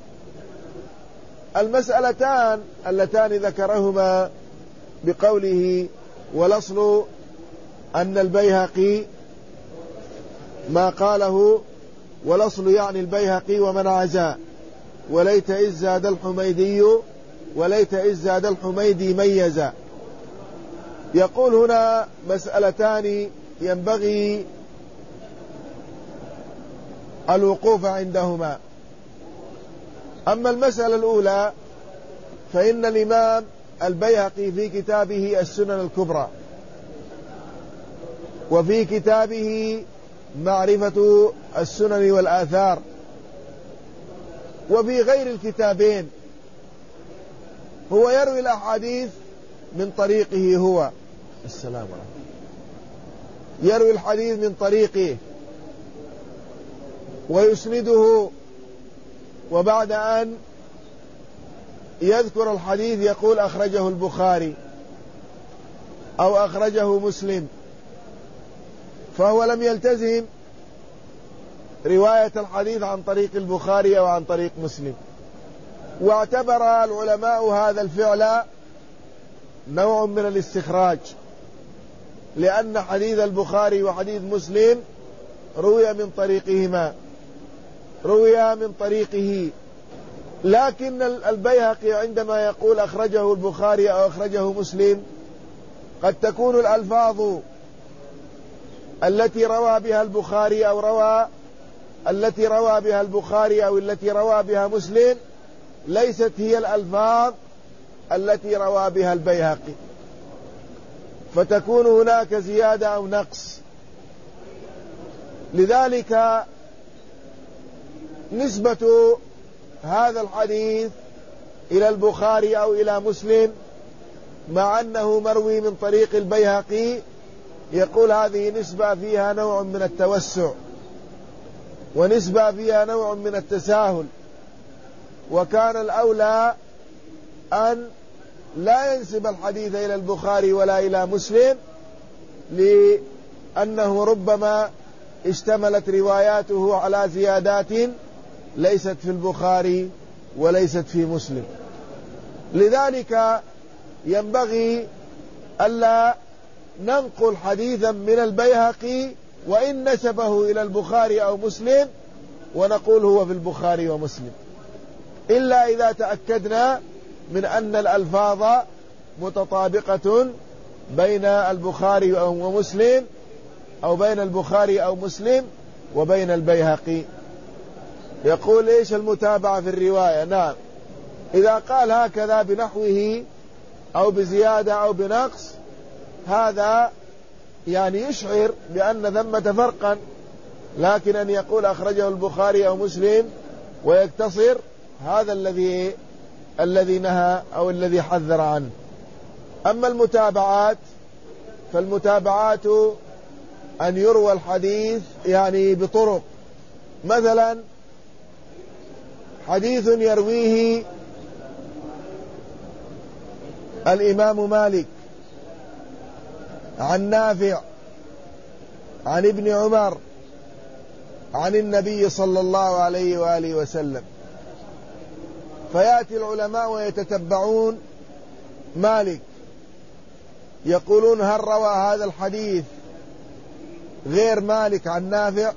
[SPEAKER 1] المسألتان اللتان ذكرهما بقوله والأصل أن البيهقي ما قاله، والأصل يعني البيهقي ومن عزا، وليت إذ زاد الحميدي، وليت إذ زاد الحميدي ميزا. يقول هنا مسألتان ينبغي الوقوف عندهما. أما المسألة الأولى فإن الإمام البيهقي في كتابه السنن الكبرى وفي كتابه معرفة السنن والآثار وفي غير الكتابين هو يروي الأحاديث من طريقه هو السلام عليكم يروي الحديث من طريقه ويسنده، وبعد أن يذكر الحديث يقول أخرجه البخاري أو أخرجه مسلم، فهو لم يلتزم رواية الحديث عن طريق البخاري أو عن طريق مسلم. واعتبر العلماء هذا الفعل نوع من الاستخراج، لأن حديث البخاري وحديث مسلم روي من طريقهما روي من طريقه، لكن البيهقي عندما يقول أخرجه البخاري أو أخرجه مسلم قد تكون الألفاظ التي روى بها البخاري أو روى التي روى بها البخاري أو التي روى بها مسلم ليست هي الألفاظ التي روى بها البيهقي، فتكون هناك زيادة أو نقص. لذلك نسبة هذا الحديث إلى البخاري أو إلى مسلم مع أنه مروي من طريق البيهقي، يقول هذه نسبة فيها نوع من التوسع ونسبة فيها نوع من التساهل، وكان الأولى أن لا ينسب الحديث إلى البخاري ولا إلى مسلم، لأنه ربما اشتملت رواياته على زيادات ليست في البخاري وليست في مسلم. لذلك ينبغي ألا ننقل حديثا من البيهقي وإن نسبه إلى البخاري أو مسلم ونقول هو في البخاري ومسلم، إلا إذا تأكدنا من أن الألفاظ متطابقة بين البخاري ومسلم أو بين البخاري أو مسلم وبين البيهقي. يقول إيش المتابعة في الرواية؟ نعم، إذا قال هكذا بنحوه أو بزيادة أو بنقص هذا يعني يشعر بأن ثمة فرقا، لكن أن يقول أخرجه البخاري أو مسلم ويقتصر، هذا الذي الذي نهى أو الذي حذر عنه. أما المتابعات فالمتابعات أن يروى الحديث يعني بطرق، مثلا حديث يرويه الإمام مالك عن نافع عن ابن عمر عن النبي صلى الله عليه وآله وسلم، فيأتي العلماء ويتتبعون مالك يقولون هل روى هذا الحديث غير مالك عن نافع؟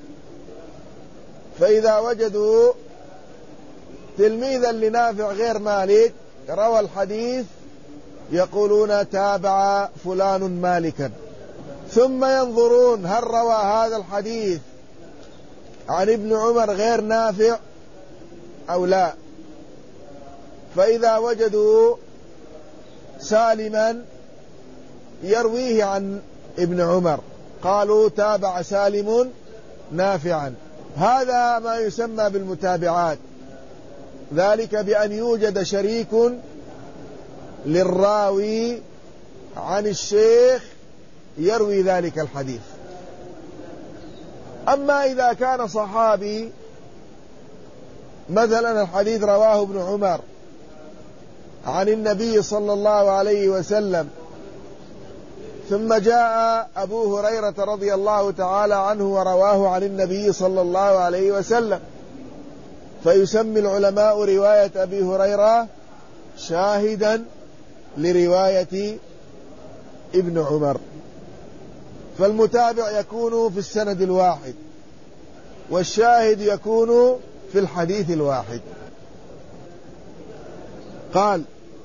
[SPEAKER 1] فإذا وجدوا تلميذا لنافع غير مالك روى الحديث يقولون تابع فلان مالكا، ثم ينظرون هل روى هذا الحديث عن ابن عمر غير نافع أو لا. فإذا وجدوا سالما يرويه عن ابن عمر قالوا تابع سالم نافعا. هذا ما يسمى بالمتابعات، ذلك بأن يوجد شريك للراوي عن الشيخ يروي ذلك الحديث. أما إذا كان صحابي، مثلا الحديث رواه ابن عمر عن النبي صلى الله عليه وسلم، ثم جاء أبو هريرة رضي الله تعالى عنه ورواه عن النبي صلى الله عليه وسلم، فيسمي العلماء رواية أبي هريرة شاهدا لرواية ابن عمر. فالمتابع يكون في السند الواحد، والشاهد يكون في الحديث الواحد. قال: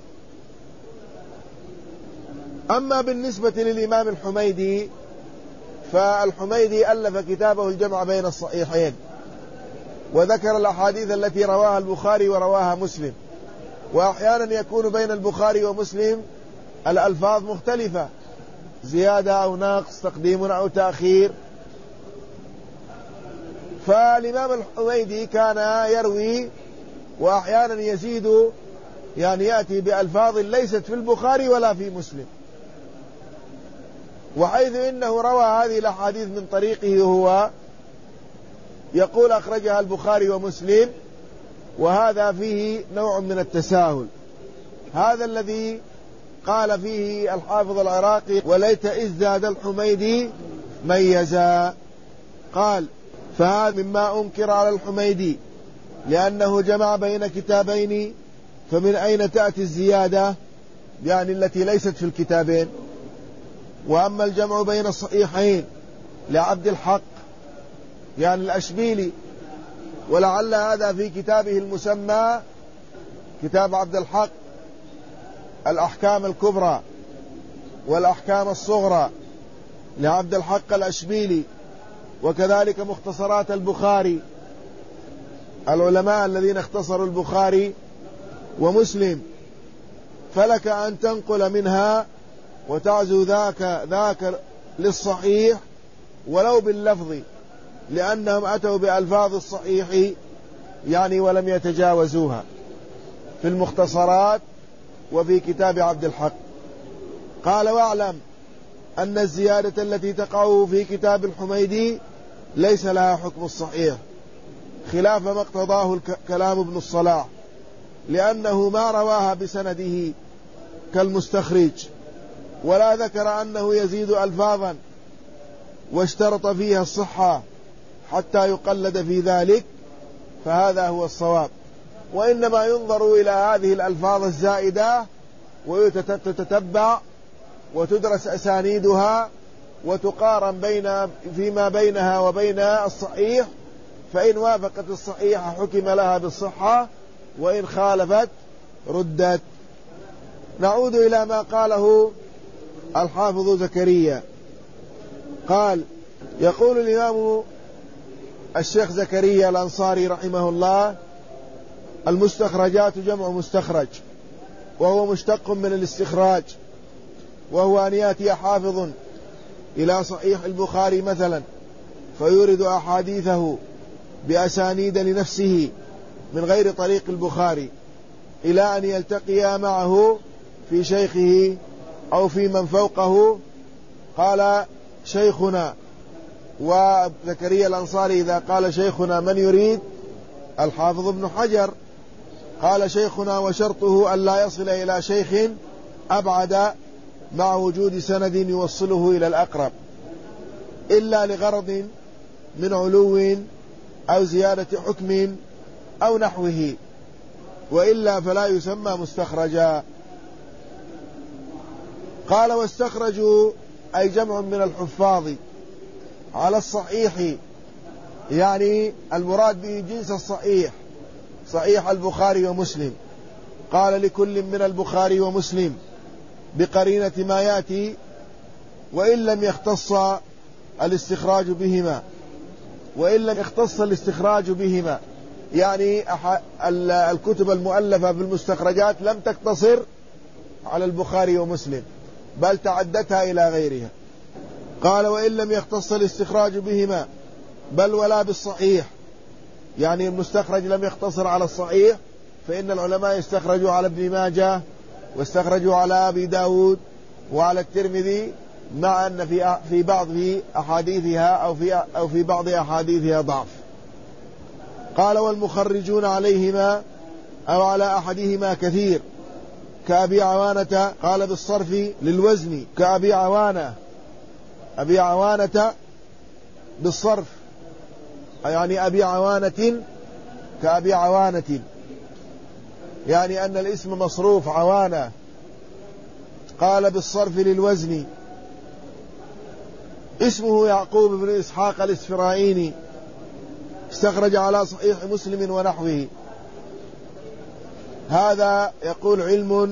[SPEAKER 1] أما بالنسبة للإمام الحميدي، فالحميدي ألف كتابه الجمع بين الصحيحين، وذكر الأحاديث التي رواها البخاري ورواها مسلم، وأحيانا يكون بين البخاري ومسلم الألفاظ مختلفة، زيادة أو نقص، تقديم أو تأخير. فالإمام الحميدي كان يروي وأحيانا يزيد، يعني يأتي بألفاظ ليست في البخاري ولا في مسلم، وحيث إنه روى هذه الأحاديث من طريقه هو يقول أخرجها البخاري ومسلم، وهذا فيه نوع من التساهل. هذا الذي قال فيه الحافظ العراقي: وليت إذ زاد الحميدي ميزا. قال: فهذا مما أنكر على الحميدي لأنه جمع بين كتابين، فمن أين تأتي الزيادة؟ يعني التي ليست في الكتابين. وأما الجمع بين الصحيحين لعبد الحق يعني الأشبيلي، ولعل هذا في كتابه المسمى كتاب عبد الحق الأحكام الكبرى والأحكام الصغرى لعبد الحق الأشبيلي، وكذلك مختصرات البخاري، العلماء الذين اختصروا البخاري ومسلم، فلك أن تنقل منها وتعزو ذاك ذاك للصحيح ولو باللفظ، لأنهم أتوا بألفاظ الصحيح يعني ولم يتجاوزوها في المختصرات وفي كتاب عبد الحق. قال: واعلم أن الزيادة التي تقع في كتاب الحميدي ليس لها حكم الصحيح، خلاف ما اقتضاه كلام ابن الصلاح، لأنه ما رواها بسنده كالمستخرج، ولا ذكر أنه يزيد ألفاظا واشترط فيها الصحة حتى يقلد في ذلك، فهذا هو الصواب. وإنما ينظر إلى هذه الألفاظ الزائدة وتتتبع وتدرس أسانيدها وتقارن بين فيما بينها وبين الصحيح، فإن وافقت الصحيح حكم لها بالصحة، وإن خالفت ردت. نعود إلى ما قاله الحافظ زكريا. قال: يقول الإمام الشيخ زكريا الأنصاري رحمه الله: المستخرجات جمع مستخرج، وهو مشتق من الاستخراج، وهو أن يأتي حافظ إلى صحيح البخاري مثلا فيورد أحاديثه بأسانيد لنفسه من غير طريق البخاري إلى أن يلتقي معه في شيخه أو في من فوقه. قال شيخنا، وزكريا الأنصاري إذا قال شيخنا من يريد؟ الحافظ ابن حجر. قال شيخنا وشرطه أن لا يصل إلى شيخ أبعد مع وجود سند يوصله إلى الأقرب إلا لغرض من علو أو زيادة حكم أو نحوه، وإلا فلا يسمى مستخرجا. قال واستخرجوا أي جمع من الحفاظ على الصحيح، يعني المراد به جنس الصحيح، صحيح البخاري ومسلم. قال لكل من البخاري ومسلم بقرينة ما يأتي، وإن لم يختص الاستخراج بهما وإن لم يختص الاستخراج بهما يعني الكتب المؤلفة بالمستخرجات لم تقتصر على البخاري ومسلم بل تعدتها إلى غيرها. قال وإن لم يختص الاستخراج بهما بل ولا بالصحيح، يعني المستخرج لم يختصر على الصحيح، فإن العلماء استخرجوا على ابن ماجه واستخرجوا على أبي داود وعلى الترمذي، مع أن في في بعض في أحاديثها أو في أو في بعض أحاديثها ضعف. قال والمخرجون عليهما أو على أحدهما كثير كأبي عوانة. قال بالصرف للوزن كأبي عوانة، أبي عوانة بالصرف يعني أبي عوانة كأبي عوانة، يعني أن الاسم مصروف عوانة. قال بالصرف للوزن اسمه يعقوب بن إسحاق الإسفرايني، استخرج على صحيح مسلم ونحوه. هذا يقول علم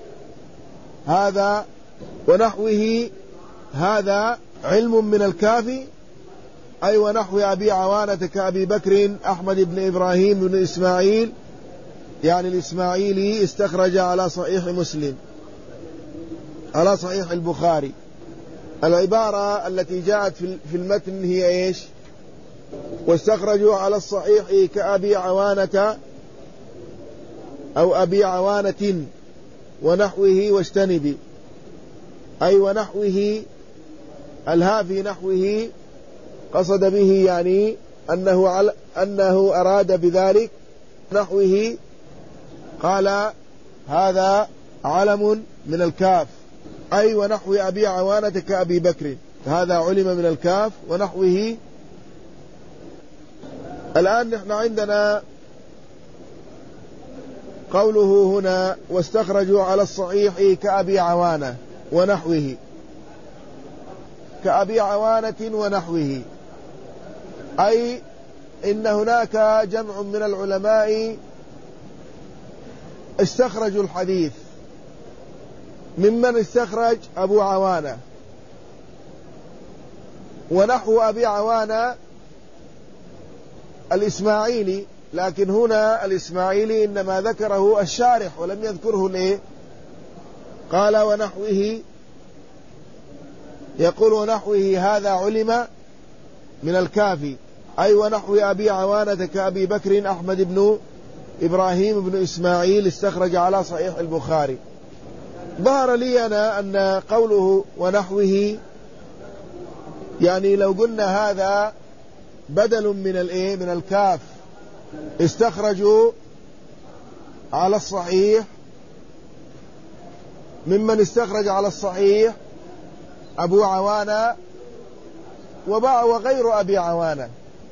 [SPEAKER 1] هذا ونحوه، هذا علم من الكافي أي ونحو أبي عوانة كأبي بكر أحمد بن إبراهيم بن إسماعيل، يعني الإسماعيلي استخرج على صحيح مسلم على صحيح البخاري. العبارة التي جاءت في المتن هي إيش؟ واستخرجوا على الصحيح كأبي عوانة أو أبي عوانة ونحوه واجتنبي، أي ونحوه الها في نحوه قصد به يعني أنه, على أنه أراد بذلك نحوه. قال هذا علم من الكاف أي ونحو أبي عوانة كأبي بكر، هذا علم من الكاف ونحوه. الآن نحن عندنا قوله هنا واستخرجوا على الصحيح كأبي عوانة ونحوه، كأبي عوانة ونحوه، أي إن هناك جمع من العلماء استخرجوا الحديث، ممن استخرج أبو عوانة ونحو أبي عوانة الإسماعيلي، لكن هنا الإسماعيلي إنما ذكره الشارح ولم يذكره ليه. قال ونحوه، يقول ونحوه هذا علم من الكافي أي ونحو أبي عوانة كأبي بكر أحمد بن إبراهيم بن إسماعيل استخرج على صحيح البخاري. ظهر لي أنا أن قوله ونحوه يعني لو قلنا هذا بدل من الإيه من الكاف، استخرجوا على الصحيح، ممن استخرج على الصحيح أبو عوانة وغير أبي عوانة،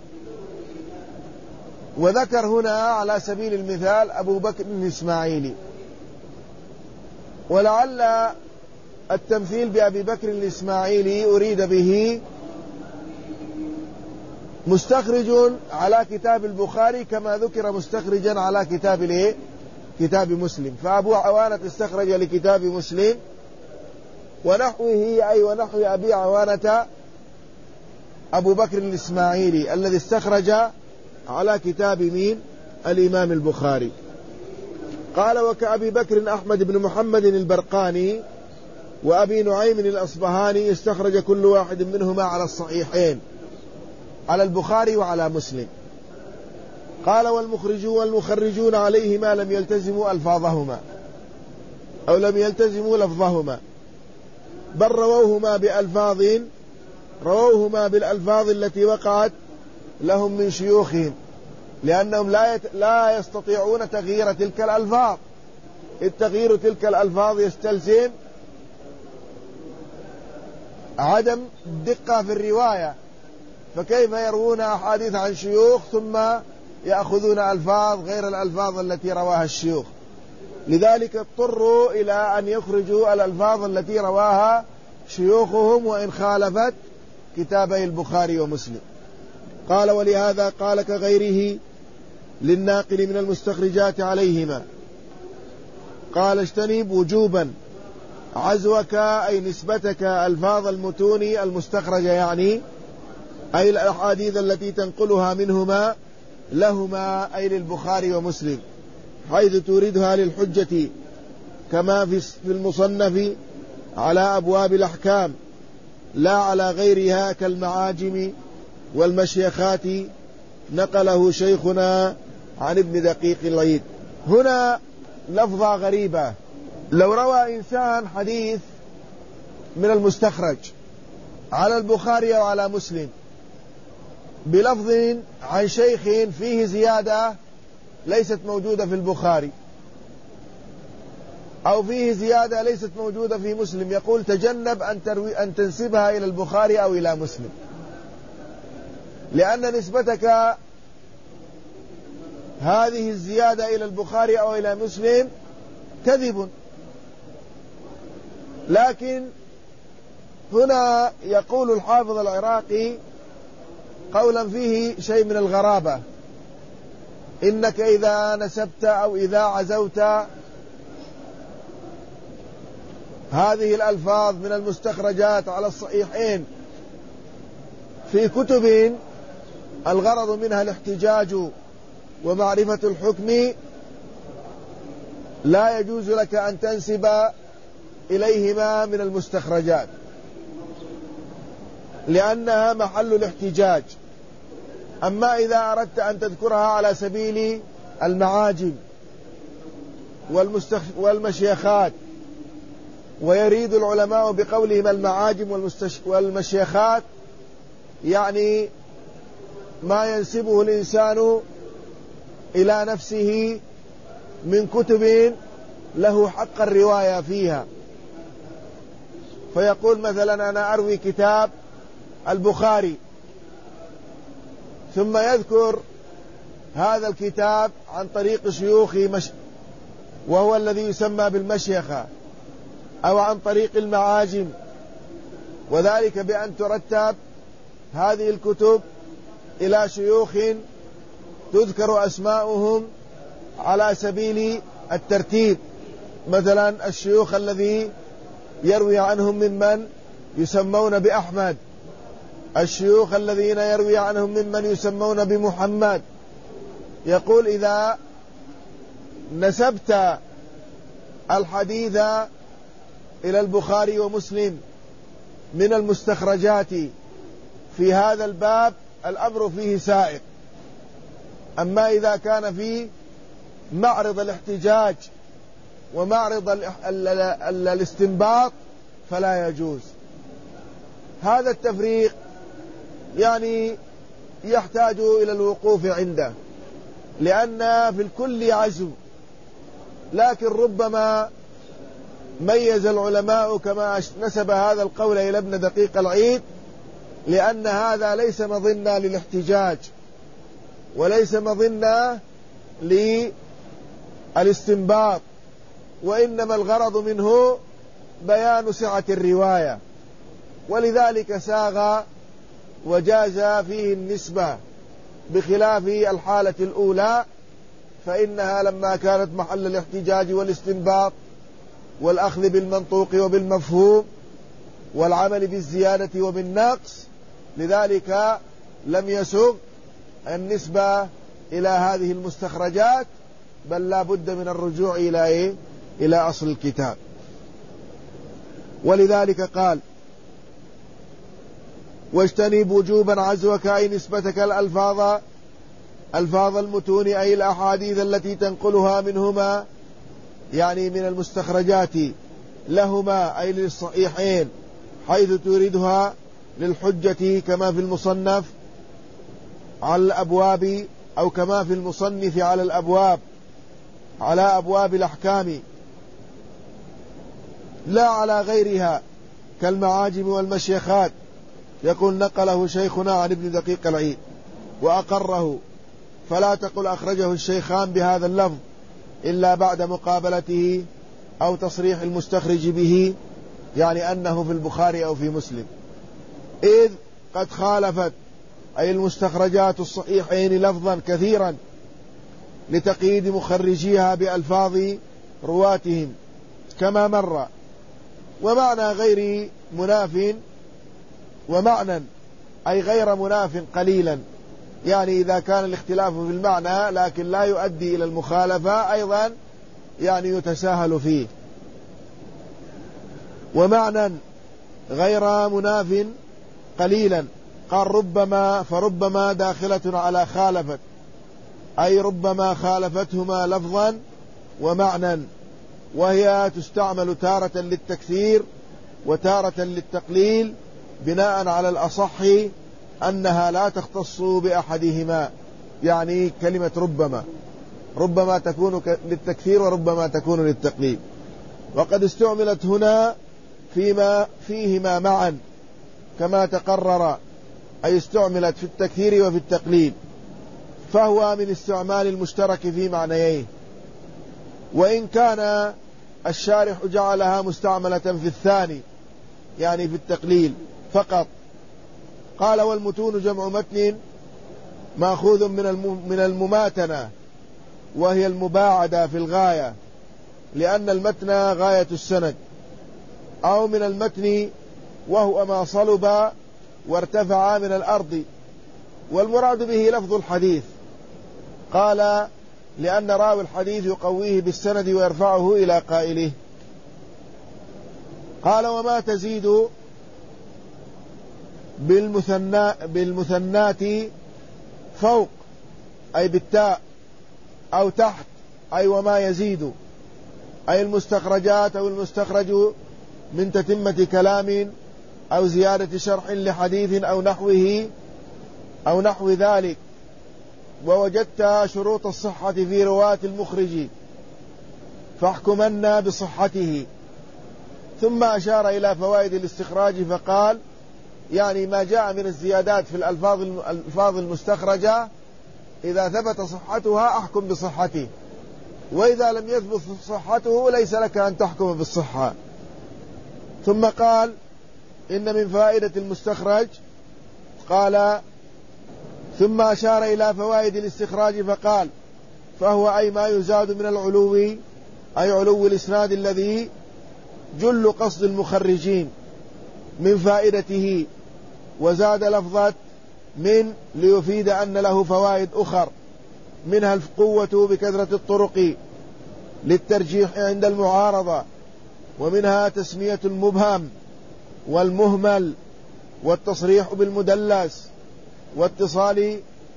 [SPEAKER 1] وذكر هنا على سبيل المثال أبو بكر الإسماعيلي، ولعل التمثيل بأبي بكر الإسماعيلي أريد به مستخرج على كتاب البخاري كما ذكر مستخرجا على كتاب الايه كتاب مسلم، فأبو عوانة استخرج لكتاب مسلم، ونحوه أي ونحو أبي عوانة أبو بكر الإسماعيلي الذي استخرج على كتاب مين؟ الإمام البخاري. قال وكأبي بكر أحمد بن محمد البرقاني وأبي نعيم الأصبهاني استخرج كل واحد منهما على الصحيحين، على البخاري وعلى مسلم. قال والمخرجون والمخرجون عليهما لم يلتزموا ألفاظهما أو لم يلتزموا لفظهما، بل رووهما بألفاظ رووهما بالألفاظ التي وقعت لهم من شيوخهم، لأنهم لا يت... لا يستطيعون تغيير تلك الألفاظ. التغيير تلك الألفاظ يستلزم عدم دقة في الرواية، فكيف يروون أحاديث عن شيوخ ثم يأخذون ألفاظ غير الألفاظ التي رواها الشيوخ؟ لذلك اضطروا إلى أن يخرجوا الألفاظ التي رواها شيوخهم وإن خالفت كتابي البخاري ومسلم. قال ولهذا قال كغيره للناقل من المستخرجات عليهما، قال اجتنب وجوبا عزوك أي نسبتك ألفاظ المتون المستخرجة، يعني أي الأحاديث التي تنقلها منهما لهما أي للبخاري ومسلم، حيث توردها للحجة كما في المصنف على أبواب الأحكام، لا على غيرها كالمعاجم والمشيخات، نقله شيخنا عن ابن دقيق العيد. هنا لفظة غريبة، لو روى إنسان حديث من المستخرج على البخاري أو على مسلم بلفظ عن شيخ فيه زيادة ليست موجودة في البخاري أو فيه زيادة ليست موجودة في مسلم، يقول تجنب أن, تروي أن تنسبها إلى البخاري أو إلى مسلم، لأن نسبتك هذه الزيادة إلى البخاري أو إلى مسلم كذب. لكن هنا يقول الحافظ العراقي قولا فيه شيء من الغرابة: إنك إذا نسبت أو إذا عزوت هذه الألفاظ من المستخرجات على الصحيحين في كتب الغرض منها الاحتجاج ومعرفة الحكم، لا يجوز لك أن تنسب إليهما من المستخرجات، لأنها محل الاحتجاج. أما إذا أردت أن تذكرها على سبيل المعاجم والمستخ... والمشيخات، ويريد العلماء بقولهم المعاجم والمستش... والمشيخات يعني ما ينسبه الإنسان إلى نفسه من كتب له حق الرواية فيها، فيقول مثلا أنا أروي كتاب البخاري، ثم يذكر هذا الكتاب عن طريق شيوخي مش... وهو الذي يسمى بالمشيخة، أو عن طريق المعاجم، وذلك بأن ترتب هذه الكتب إلى شيوخ تذكر أسماؤهم على سبيل الترتيب، مثلا الشيوخ الذي يروي عنهم ممن يسمون بأحمد، الشيوخ الذين يروي عنهم ممن يسمون بمحمد. يقول إذا نسبت الحديث إلى البخاري ومسلم من المستخرجات في هذا الباب الأمر فيه سائغ، أما إذا كان في معرض الاحتجاج ومعرض ال ال ال الاستنباط فلا يجوز. هذا التفريق يعني يحتاج إلى الوقوف عنده، لأن في الكل عزو، لكن ربما ميز العلماء كما نسب هذا القول إلى ابن دقيق العيد، لأن هذا ليس مظنة للاحتجاج وليس مظنة للاستنباط، وإنما الغرض منه بيان سعة الرواية، ولذلك ساغ وجاز فيه النسبة، بخلاف الحالة الأولى فإنها لما كانت محل الاحتجاج والاستنباط والأخذ بالمنطوق وبالمفهوم والعمل بالزيادة وبالنقص، لذلك لم يسغ النسبة إلى هذه المستخرجات، بل لا بد من الرجوع إلى إيه؟ إلى أصل الكتاب. ولذلك قال: واجتنب وجوبا عزوك أي نسبتك الألفاظ ألفاظ المتون أي الأحاديث التي تنقلها منهما، يعني من المستخرجات لهما أي للصحيحين، حيث تريدها للحجة كما في المصنف على الأبواب، أو كما في المصنف على الأبواب على أبواب الأحكام، لا على غيرها كالمعاجم والمشيخات. يقول: نقله شيخنا عن ابن دقيق العيد وأقره، فلا تقل أخرجه الشيخان بهذا اللفظ إلا بعد مقابلته أو تصريح المستخرج به، يعني أنه في البخاري أو في مسلم، إذ قد خالفت أي المستخرجات الصحيحين لفظا كثيرا لتقييد مخرجيها بألفاظ رواتهم كما مر. ومعنى غير مناف، ومعنى أي غير مناف قليلا، يعني إذا كان الاختلاف في المعنى لكن لا يؤدي إلى المخالفة أيضا يعني يتساهل فيه. ومعنى غير مناف قليلا قال: ربما، فربما داخلة على خالفت، أي ربما خالفتهما لفظا ومعنى، وهي تستعمل تارة للتكثير وتارة للتقليل بناء على الأصح أنها لا تختص بأحدهما، يعني كلمة ربما ربما تكون للتكثير وربما تكون للتقليل. وقد استعملت هنا فيما فيهما معا كما تقرر، أي استعملت في التكثير وفي التقليل، فهو من استعمال المشترك في معنيين، وإن كان الشارح جعلها مستعملة في الثاني، يعني في التقليل فقط. قال: والمتون جمع متن مأخوذ من المماتنة، وهي المباعدة في الغاية، لأن المتن غاية السند، أو من المتن وهو ما صلب وارتفع من الأرض، والمراد به لفظ الحديث. قال: لأن راوي الحديث يقويه بالسند ويرفعه إلى قائله. قال: وما تزيد بالمثنى بالمثنات فوق أي بالتاء، أو تحت أي وما يزيد، أي المستخرجات أو المستخرج من تتمة كلام أو زيادة شرح لحديث أو نحوه أو نحو ذلك. ووجدت شروط الصحة في رواة المخرج فاحكمن بصحته. ثم أشار إلى فوائد الاستخراج فقال: يعني ما جاء من الزيادات في الألفاظ المستخرجة إذا ثبت صحتها أحكم بصحته، وإذا لم يثبت صحته ليس لك أن تحكم بالصحة. ثم قال: إن من فائدة المستخرج، قال: ثم أشار إلى فوائد الاستخراج فقال: فهو أي ما يزاد من العلو، أي علو الإسناد الذي جل قصد المخرجين من فائدته، وزاد لفظة من ليفيد أن له فوائد أخر، منها القوة بكثرة الطرق للترجيح عند المعارضة، ومنها تسمية المبهم والمهمل والتصريح بالمدلس واتصال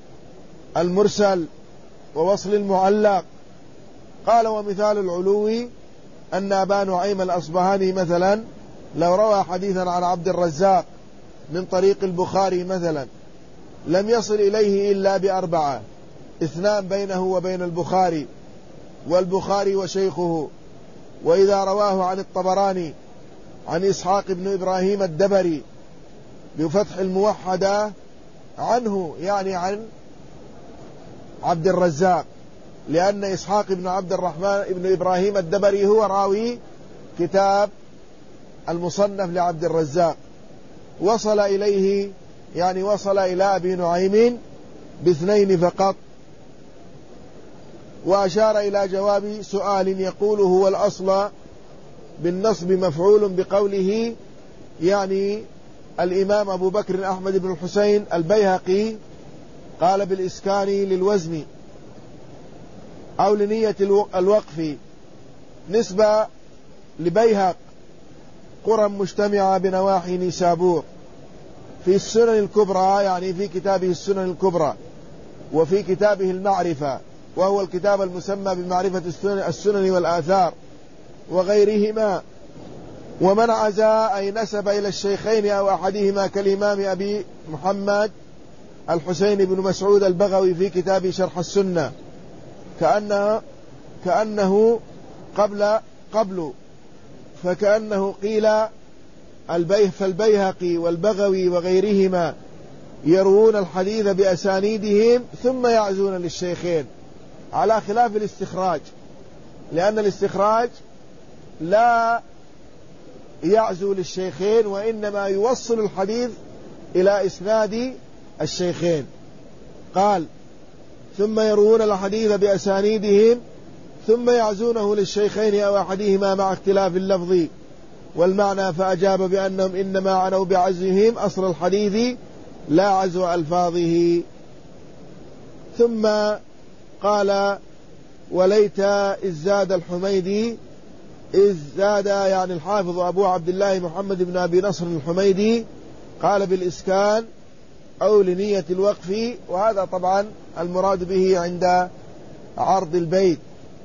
[SPEAKER 1] المرسل ووصل المعلق. قال: ومثال العلو أن أبا نعيم الأصبهاني مثلا لو روى حديثا عن عبد الرزاق من طريق البخاري مثلا لم يصل إليه إلا بأربعة، اثنان بينه وبين البخاري والبخاري وشيخه. وإذا رواه عن الطبراني عن إسحاق بن إبراهيم الدبري بفتح الموحدة عنه، يعني عن عبد الرزاق، لأن إسحاق بن عبد الرحمن بن إبراهيم الدبري هو راوي كتاب المصنف لعبد الرزاق، وصل إليه يعني وصل إلى أبي نعيم باثنين فقط. وأشار إلى جواب سؤال يقول: هو الأصل بالنصب مفعول بقوله، يعني الإمام أبو بكر أحمد بن الحسين البيهقي قال بالإسكان للوزن أو لنية الوقف نسبة لبيهق، قرى مجتمعة بنواحي نيسابور. في السنن الكبرى، يعني في كتابه السنن الكبرى، وفي كتابه المعرفة، وهو الكتاب المسمى بمعرفة السنن, السنن والآثار وغيرهما. ومن عزا أي نسب إلى الشيخين أو أحدهما كالإمام أبي محمد الحسين بن مسعود البغوي في كتاب شرح السنة، كأنه, كأنه قبل قبل فكأنه قيل البيه فالبيهقي والبغوي وغيرهما يروون الحديث بأسانيدهم ثم يعزون للشيخين، على خلاف الاستخراج، لأن الاستخراج لا يعزو للشيخين وإنما يوصل الحديث إلى إسناد الشيخين. قال ثم يروون الحديث بأسانيدهم ثم يعزونه للشيخين أو أحدهما مع اختلاف اللفظ والمعنى، فأجاب بأنهم إنما عنوا بعزهم أصل الحديث لا عزو ألفاظه. ثم قال وليت إذ زاد الحميدي، إذ زاد يعني الحافظ أبو عبد الله محمد بن أبي نصر الحميدي، قال بالإسكان أو لنية الوقف، وهذا طبعا المراد به عند عرض البيت.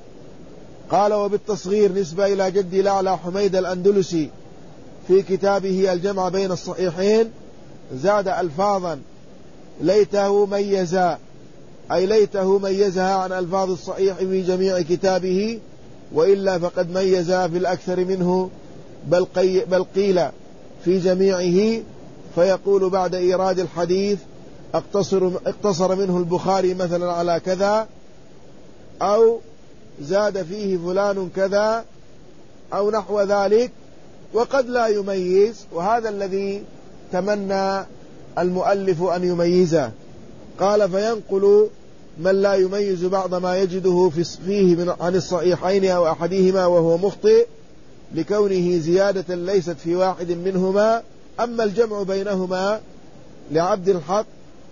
[SPEAKER 1] قال وبالتصغير نسبة إلى جدي الأعلى حميد الأندلسي في كتابه الجمع بين الصحيحين، زاد ألفاظا ليته ميزا، أي ليته ميزها عن ألفاظ الصحيح في جميع كتابه، وإلا فقد ميزها في الأكثر منه، بل, قي بل قيل في جميعه، فيقول بعد إيراد الحديث اقتصر, اقتصر منه البخاري مثلا على كذا، أو زاد فيه فلان كذا أو نحو ذلك، وقد لا يميز، وهذا الذي تمنى المؤلف أن يميزه. قال فينقل من لا يميز بعض ما يجده فيه من عن الصحيحين أو أحدهما وهو مخطئ لكونه زيادة ليست في واحد منهما. أما الجمع بينهما لعبد الحق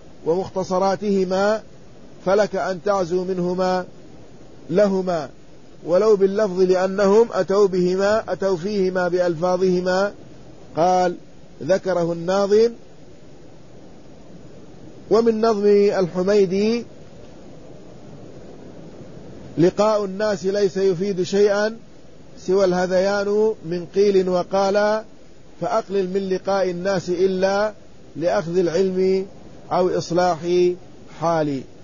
[SPEAKER 1] ومختصراتهما فلك أن تعزو منهما لهما ولو باللفظ، لأنهم أتوا بهما أتوا فيهما بألفاظهما. قال ذكره الناظم. ومن نظم الحميدي لقاء الناس ليس يفيد شيئا سوى الهذيان من قيل وقال، فأقلل من لقاء الناس إلا لأخذ العلم أو إصلاح حالي.